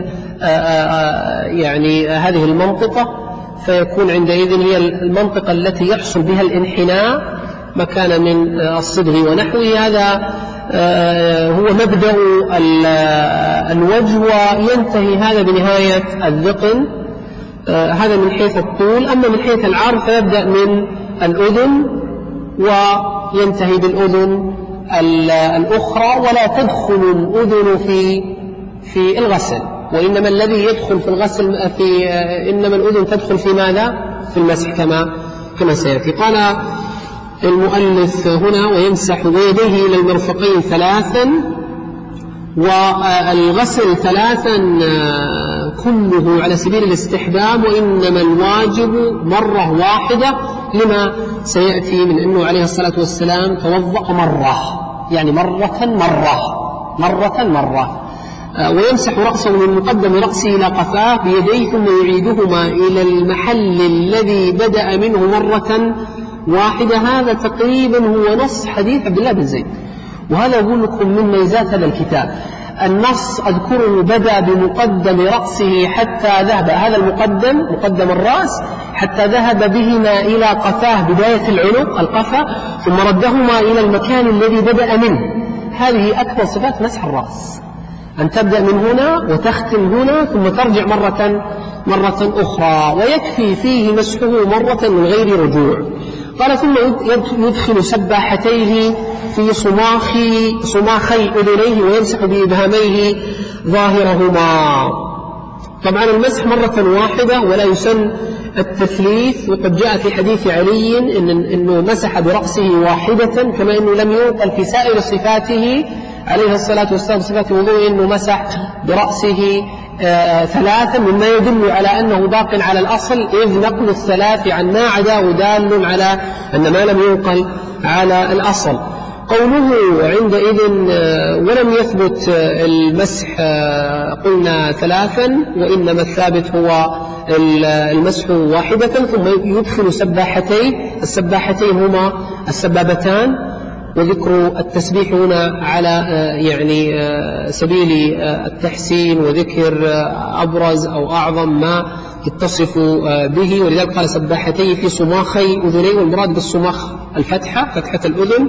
يعني هذه المنطقة، فيكون عندئذ هي المنطقة التي يحصل بها الانحناء مكان من الصدغ ونحوه. هذا هو مبدأ الوجه، وينتهي هذا بنهاية الذقن. هذا من حيث الطول. أما من حيث العرض فيبدأ من الأذن وينتهي بالأذن الأخرى، ولا تدخل الأذن في في الغسل، وإنما الذي يدخل في الغسل في إنما الأذن تدخل في ماذا؟ في المسح كما كما سيأتي. قال المؤلف هنا ويمسح يديه إلى المرفقين ثلاثا، والغسل ثلاثا كله على سبيل الاستحباب، وإنما الواجب مرة واحدة لما سيأتي من أنه عليه الصلاة والسلام توضأ مرة، يعني مرة مرة مرة مرة. ويمسح رأسه من مقدم رأسه إلى قفاه بيديه، ثم يعيدهما إلى المحل الذي بدأ منه مرة واحدة. هذا تقريبا هو نص حديث عبد الله بن زيد، وهذا أقول لكم من ميزات هذا الكتاب. النص أذكره بدأ بمقدم رأسه حتى ذهب، هذا المقدم مقدم الرأس، حتى ذهب بهما إلى قفاه بداية العنق القفا، ثم ردهما إلى المكان الذي بدأ منه. هذه أكبر صفات مسح الرأس، أن تبدأ من هنا وتختم هنا ثم ترجع مرة مرة أخرى، ويكفي فيه مسحه مرة من غير رجوع. قال ثم يدخل سباحتيه في صماخي صماخي أذنيه ويمسح بإبهاميه ظاهرهما. طبعا المسح مرة واحدة ولا يسن التثليث، وقد جاء في حديث علي إن إنه مسح برأسه واحدة، كما إنه لم ينقل في سائر صفاته عليه الصلاة والسلام صفات الوضوء إنه مسح برأسه آه ثلاثا، مما يدل على أنه باق على الأصل، إذ نقل الثلاث عن ما عداه دال على أن ما لم ينقل على الأصل. قوله عندئذ آه ولم يثبت آه المسح آه قلنا ثلاثا، وإنما الثابت هو المسح واحدة. ثم يدخل سباحتين، السباحتين هما السبابتان، وذكر التسبيح هنا على يعني سبيل التحسين وذكر أبرز أو أعظم ما يتصف به، ولذلك قال سباحتين في صماخي أذنيه، والمراد بالصماخ الفتحة فتحة الأذن،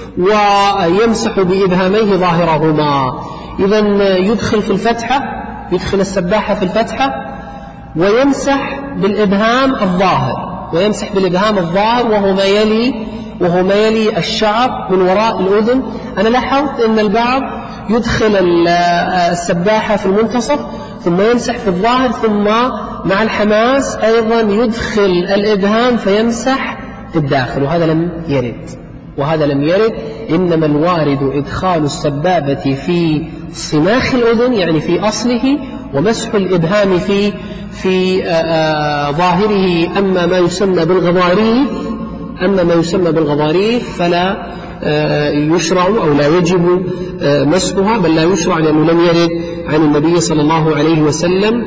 ويمسح بإبهاميه ظاهرهما. إذن يدخل في الفتحة، يدخل السباحة في الفتحة، ويمسح بالإبهام الظاهر، ويمسح بالإبهام الظاهر وهو ما يلي وهو ما يلي الشعر من وراء الأذن. أنا لاحظت أن البعض يدخل السباحة في المنتصف ثم يمسح في الظاهر، ثم مع الحماس أيضا يدخل الإبهام فيمسح في الداخل، وهذا لم يرد وهذا لم يرد إنما الوارد إدخال السبابة في صماخ الأذن يعني في أصله، ومسح الإبهام في في ظاهره. أما ما يسمى بالغضاريف أما ما يسمى بالغضاريف فلا يشرع أو لا يجب مسحها، بل لا يشرع لأنه لم يرد عن النبي صلى الله عليه وسلم.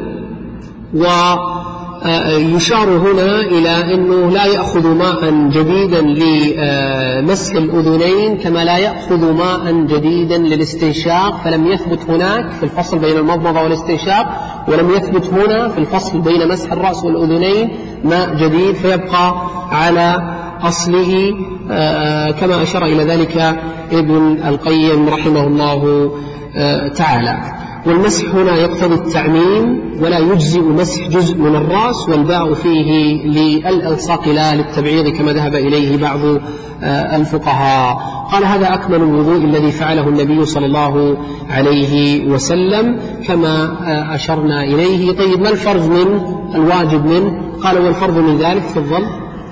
ويشار هنا إلى أنه لا يأخذ ماء جديدا لمسح الأذنين كما لا يأخذ ماء جديدا للاستنشاق، فلم يثبت هناك في الفصل بين المضمضة والاستنشاق، ولم يثبت هنا في الفصل بين مسح الرأس والأذنين ماء جديد، فيبقى على أصله كما أشار إلى ذلك ابن القيم رحمه الله تعالى. والمسح هنا يقتضي التعميم ولا يجزئ مسح جزء من الرأس، والباء فيه للإلصاق لا للتبعيض كما ذهب إليه بعض الفقهاء. قال هذا أكمل الوضوء الذي فعله النبي صلى الله عليه وسلم كما أشرنا إليه. طيب ما الفرض منه الواجب منه؟ قال والفرض من ذلك في الظل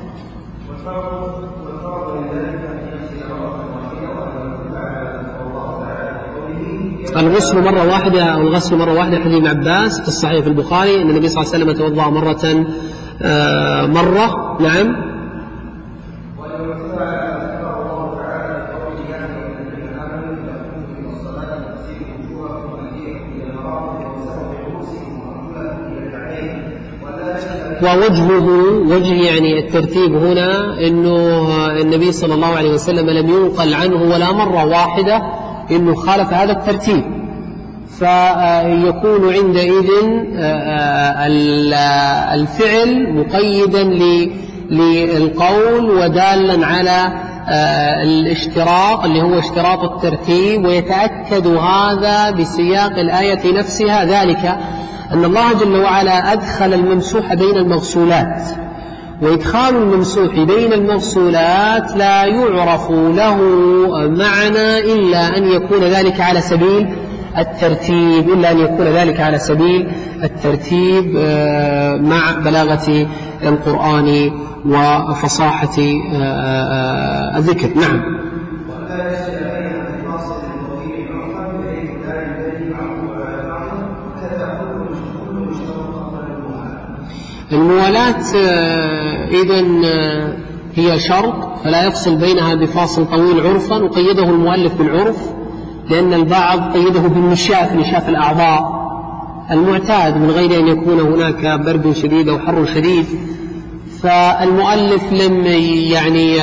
الغسل مرة واحدة أو الغسل مرة واحدة. حديث ابن عباس في الصحيح في البخاري أن النبي صلى الله عليه وسلم توضأ مرة آه مرة. نعم. ووجهه وجه يعني الترتيب هنا أنه النبي صلى الله عليه وسلم لم ينقل عنه ولا مرة واحدة إنه خالف هذا الترتيب، فيكون عندئذ الفعل مقيدا للقول ودالا على الاشتراط اللي هو اشتراط الترتيب، ويتأكد هذا بسياق الآية نفسها، ذلك أن الله جل وعلا أدخل الممسوح بين المغسولات، وإدخال الممسوح بين المغسولات لا يعرف له معنى إلا أن يكون ذلك على سبيل الترتيب إلا أن يكون ذلك على سبيل الترتيب مع بلاغة القرآن وفصاحة الذكر. نعم. الموالاة إذن هي شرط فلا يفصل بينها بفاصل طويل عرفا، وقيده المؤلف بالعرف لأن البعض قيده بالنشاف، نشاف الأعضاء المعتاد من غير أن يكون هناك برد شديد أو حر شديد، فالمؤلف لم يعني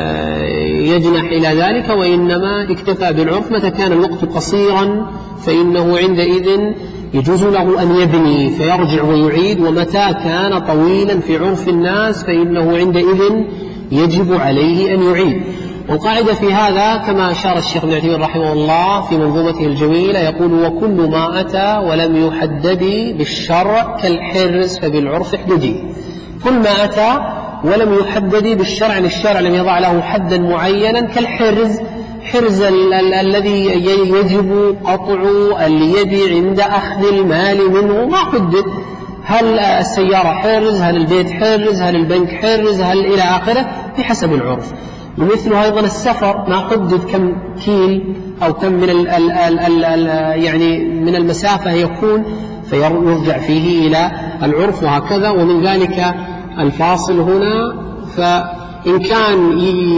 يجنح إلى ذلك، وإنما اكتفى بالعرف. متى كان الوقت قصيرا فإنه عندئذ يجوز له أن يبني فيرجع ويعيد، ومتى كان طويلا في عرف الناس فإنه عندئذ يجب عليه أن يعيد. والقاعدة في هذا كما أشار الشيخ ابن عثيمين رحمه الله في منظومته الجميلة، يقول وكل ما أتى ولم يحدد بالشرع كالحرز فبالعرف احددي. كل ما أتى ولم يحدد بالشرع، الشرع لم يضع له حدا معينا كالحرز، حرز ال ال الذي يجب قطع اليد عند أخذ المال منه، ما حدد هل السيارة حرز، هل البيت حرز، هل البنك حرز، هل إلى آخره بحسب العرف. ومثل أيضا السفر ما حدد كم كيل أو كم من ال ال ال ال ال يعني من المسافة يكون، فيرجع فيه إلى العرف وهكذا. ومن ذلك الفاصل هنا، فإن كان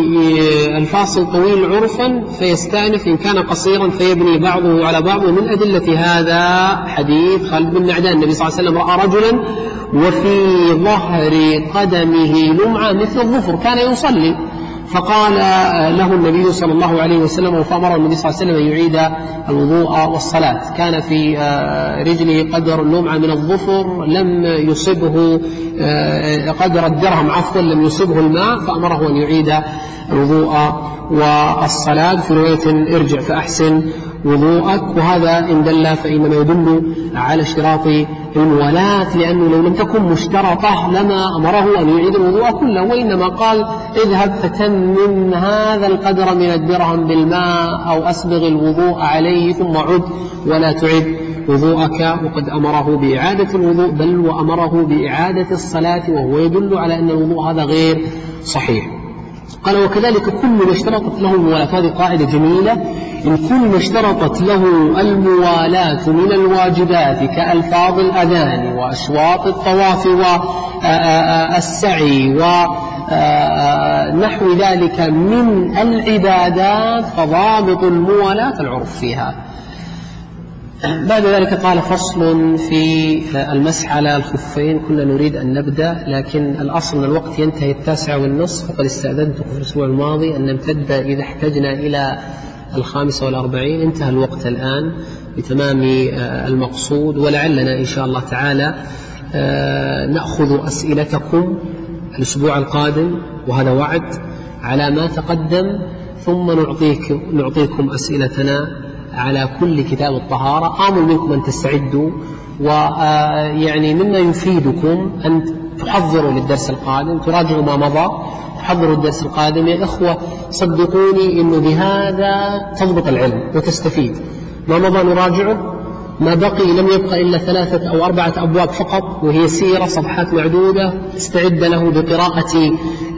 الفاصل طويل عرفا فيستأنف، إن كان قصيرا فيبني بعضه على بعض. ومن أدلة هذا حديث خالد بن معدان، النبي صلى الله عليه وسلم رأى رجلا وفي ظهر قدمه لمعة مثل الظفر كان يصلي، فقال له النبي صلى الله عليه وسلم، فأمر النبي صلى الله عليه وسلم أن يعيد الوضوء والصلاة. كان في رجله قدر اللمعة من الظفر لم يصبه قدر الدرهم عفوا لم يصبه الماء، فأمره أن يعيد الوضوء والصلاة. في رواية ارجع فأحسن وضوءك، وهذا إن دل فإنما يدل على اشتراط الموالاة، لأنه لو لم تكن مشترطة لما أمره أن يعيد الوضوء كله، وإنما قال اذهب فتمم هذا القدر من الدرهم بالماء أو أسبغ الوضوء عليه ثم عد ولا تعد وضوءك، وقد أمره بإعادة الوضوء بل وأمره بإعادة الصلاة، وهو يدل على أن الوضوء هذا غير صحيح. قال وكذلك كل ما اشترطت له الموالاة، هذه قاعدة جميلة، إن كل ما اشترطت له الموالاة من الواجبات كألفاظ الأذان وأشواط الطواف والسعي ونحو ذلك من العبادات، فضابط الموالاة العرف فيها. بعد ذلك قال فصل في المسح على الخفين. كنا نريد أن نبدأ لكن الأصل الوقت ينتهي التاسع والنصف، فقد استأذنتكم في الأسبوع الماضي أن نمتد إذا احتجنا إلى الخامسة والأربعين. انتهى الوقت الآن بتمام المقصود، ولعلنا إن شاء الله تعالى نأخذ أسئلتكم الأسبوع القادم، وهذا وعد على ما تقدم، ثم نعطيك نعطيكم أسئلتنا على كل كتاب الطهارة. آمل منكم أن تستعدوا، ويعني مما يفيدكم أن تحضروا للدرس القادم، تراجعوا ما مضى، تحضروا الدرس القادم. يا إخوة صدقوني إنه بهذا تضبط العلم وتستفيد. ما مضى نراجعه، ما بقي لم يبقى إلا ثلاثة أو أربعة أبواب فقط، وهي سيرة صفحات معدودة. استعد له بقراءة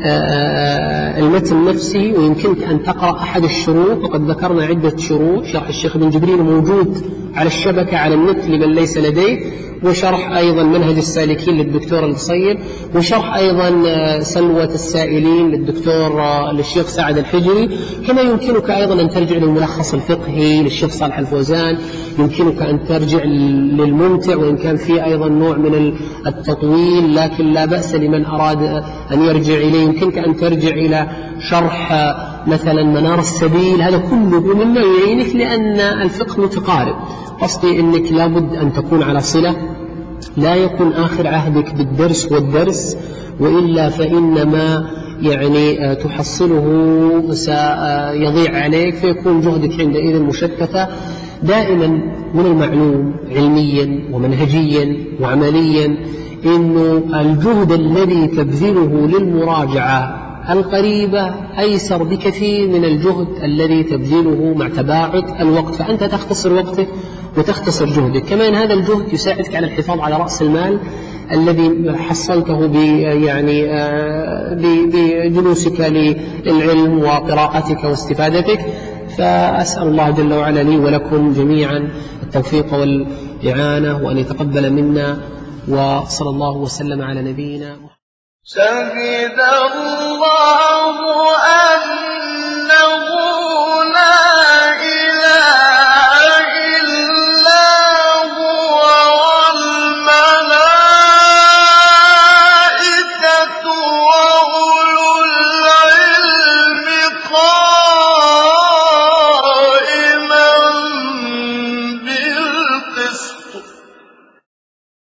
المتن نفسه، ويمكنك أن تقرأ أحد الشروح، وقد ذكرنا عدة شروح. شرح الشيخ ابن جبرين موجود على الشبكة على النت لمن ليس لديه، وشرح أيضا منهج السالكين للدكتور القصير، وشرح أيضا سلوة السائلين للدكتور للشيخ سعد الحجري. كما يمكنك أيضا أن ترجع للملخص الفقهي للشيخ صالح الفوزان، يمكنك أن ترجع للممتع، وإن كان فيه أيضا نوع من التطويل لكن لا بأس لمن أراد أن يرجع إليه. يمكنك أن ترجع إلى شرح مثلا منار السبيل، هذا كله مما يعينك، لأن الفقه متقارب. قصدي أنك لابد أن تكون على صلة، لا يكون آخر عهدك بالدرس والدرس، وإلا فإنما يعني تحصله سيضيع عليك، فيكون جهدك عندئذ مشتتة. دائما من المعلوم علميا ومنهجيا وعمليا إنه الجهد الذي تبذله للمراجعة القريبة أيسر بكثير من الجهد الذي تبذله مع تباعد الوقت، فأنت تختصر وقتك وتختصر جهدك. كمان هذا الجهد يساعدك على الحفاظ على رأس المال الذي حصلته ب يعني بجلوسك للعلم وقراءتك واستفادتك. فأسأل الله جل وعلا لي ولكم جميعا التوفيق والإعانة، وأن يتقبل منا، وصلى الله وسلم على نبينا محمد. شهد الله أن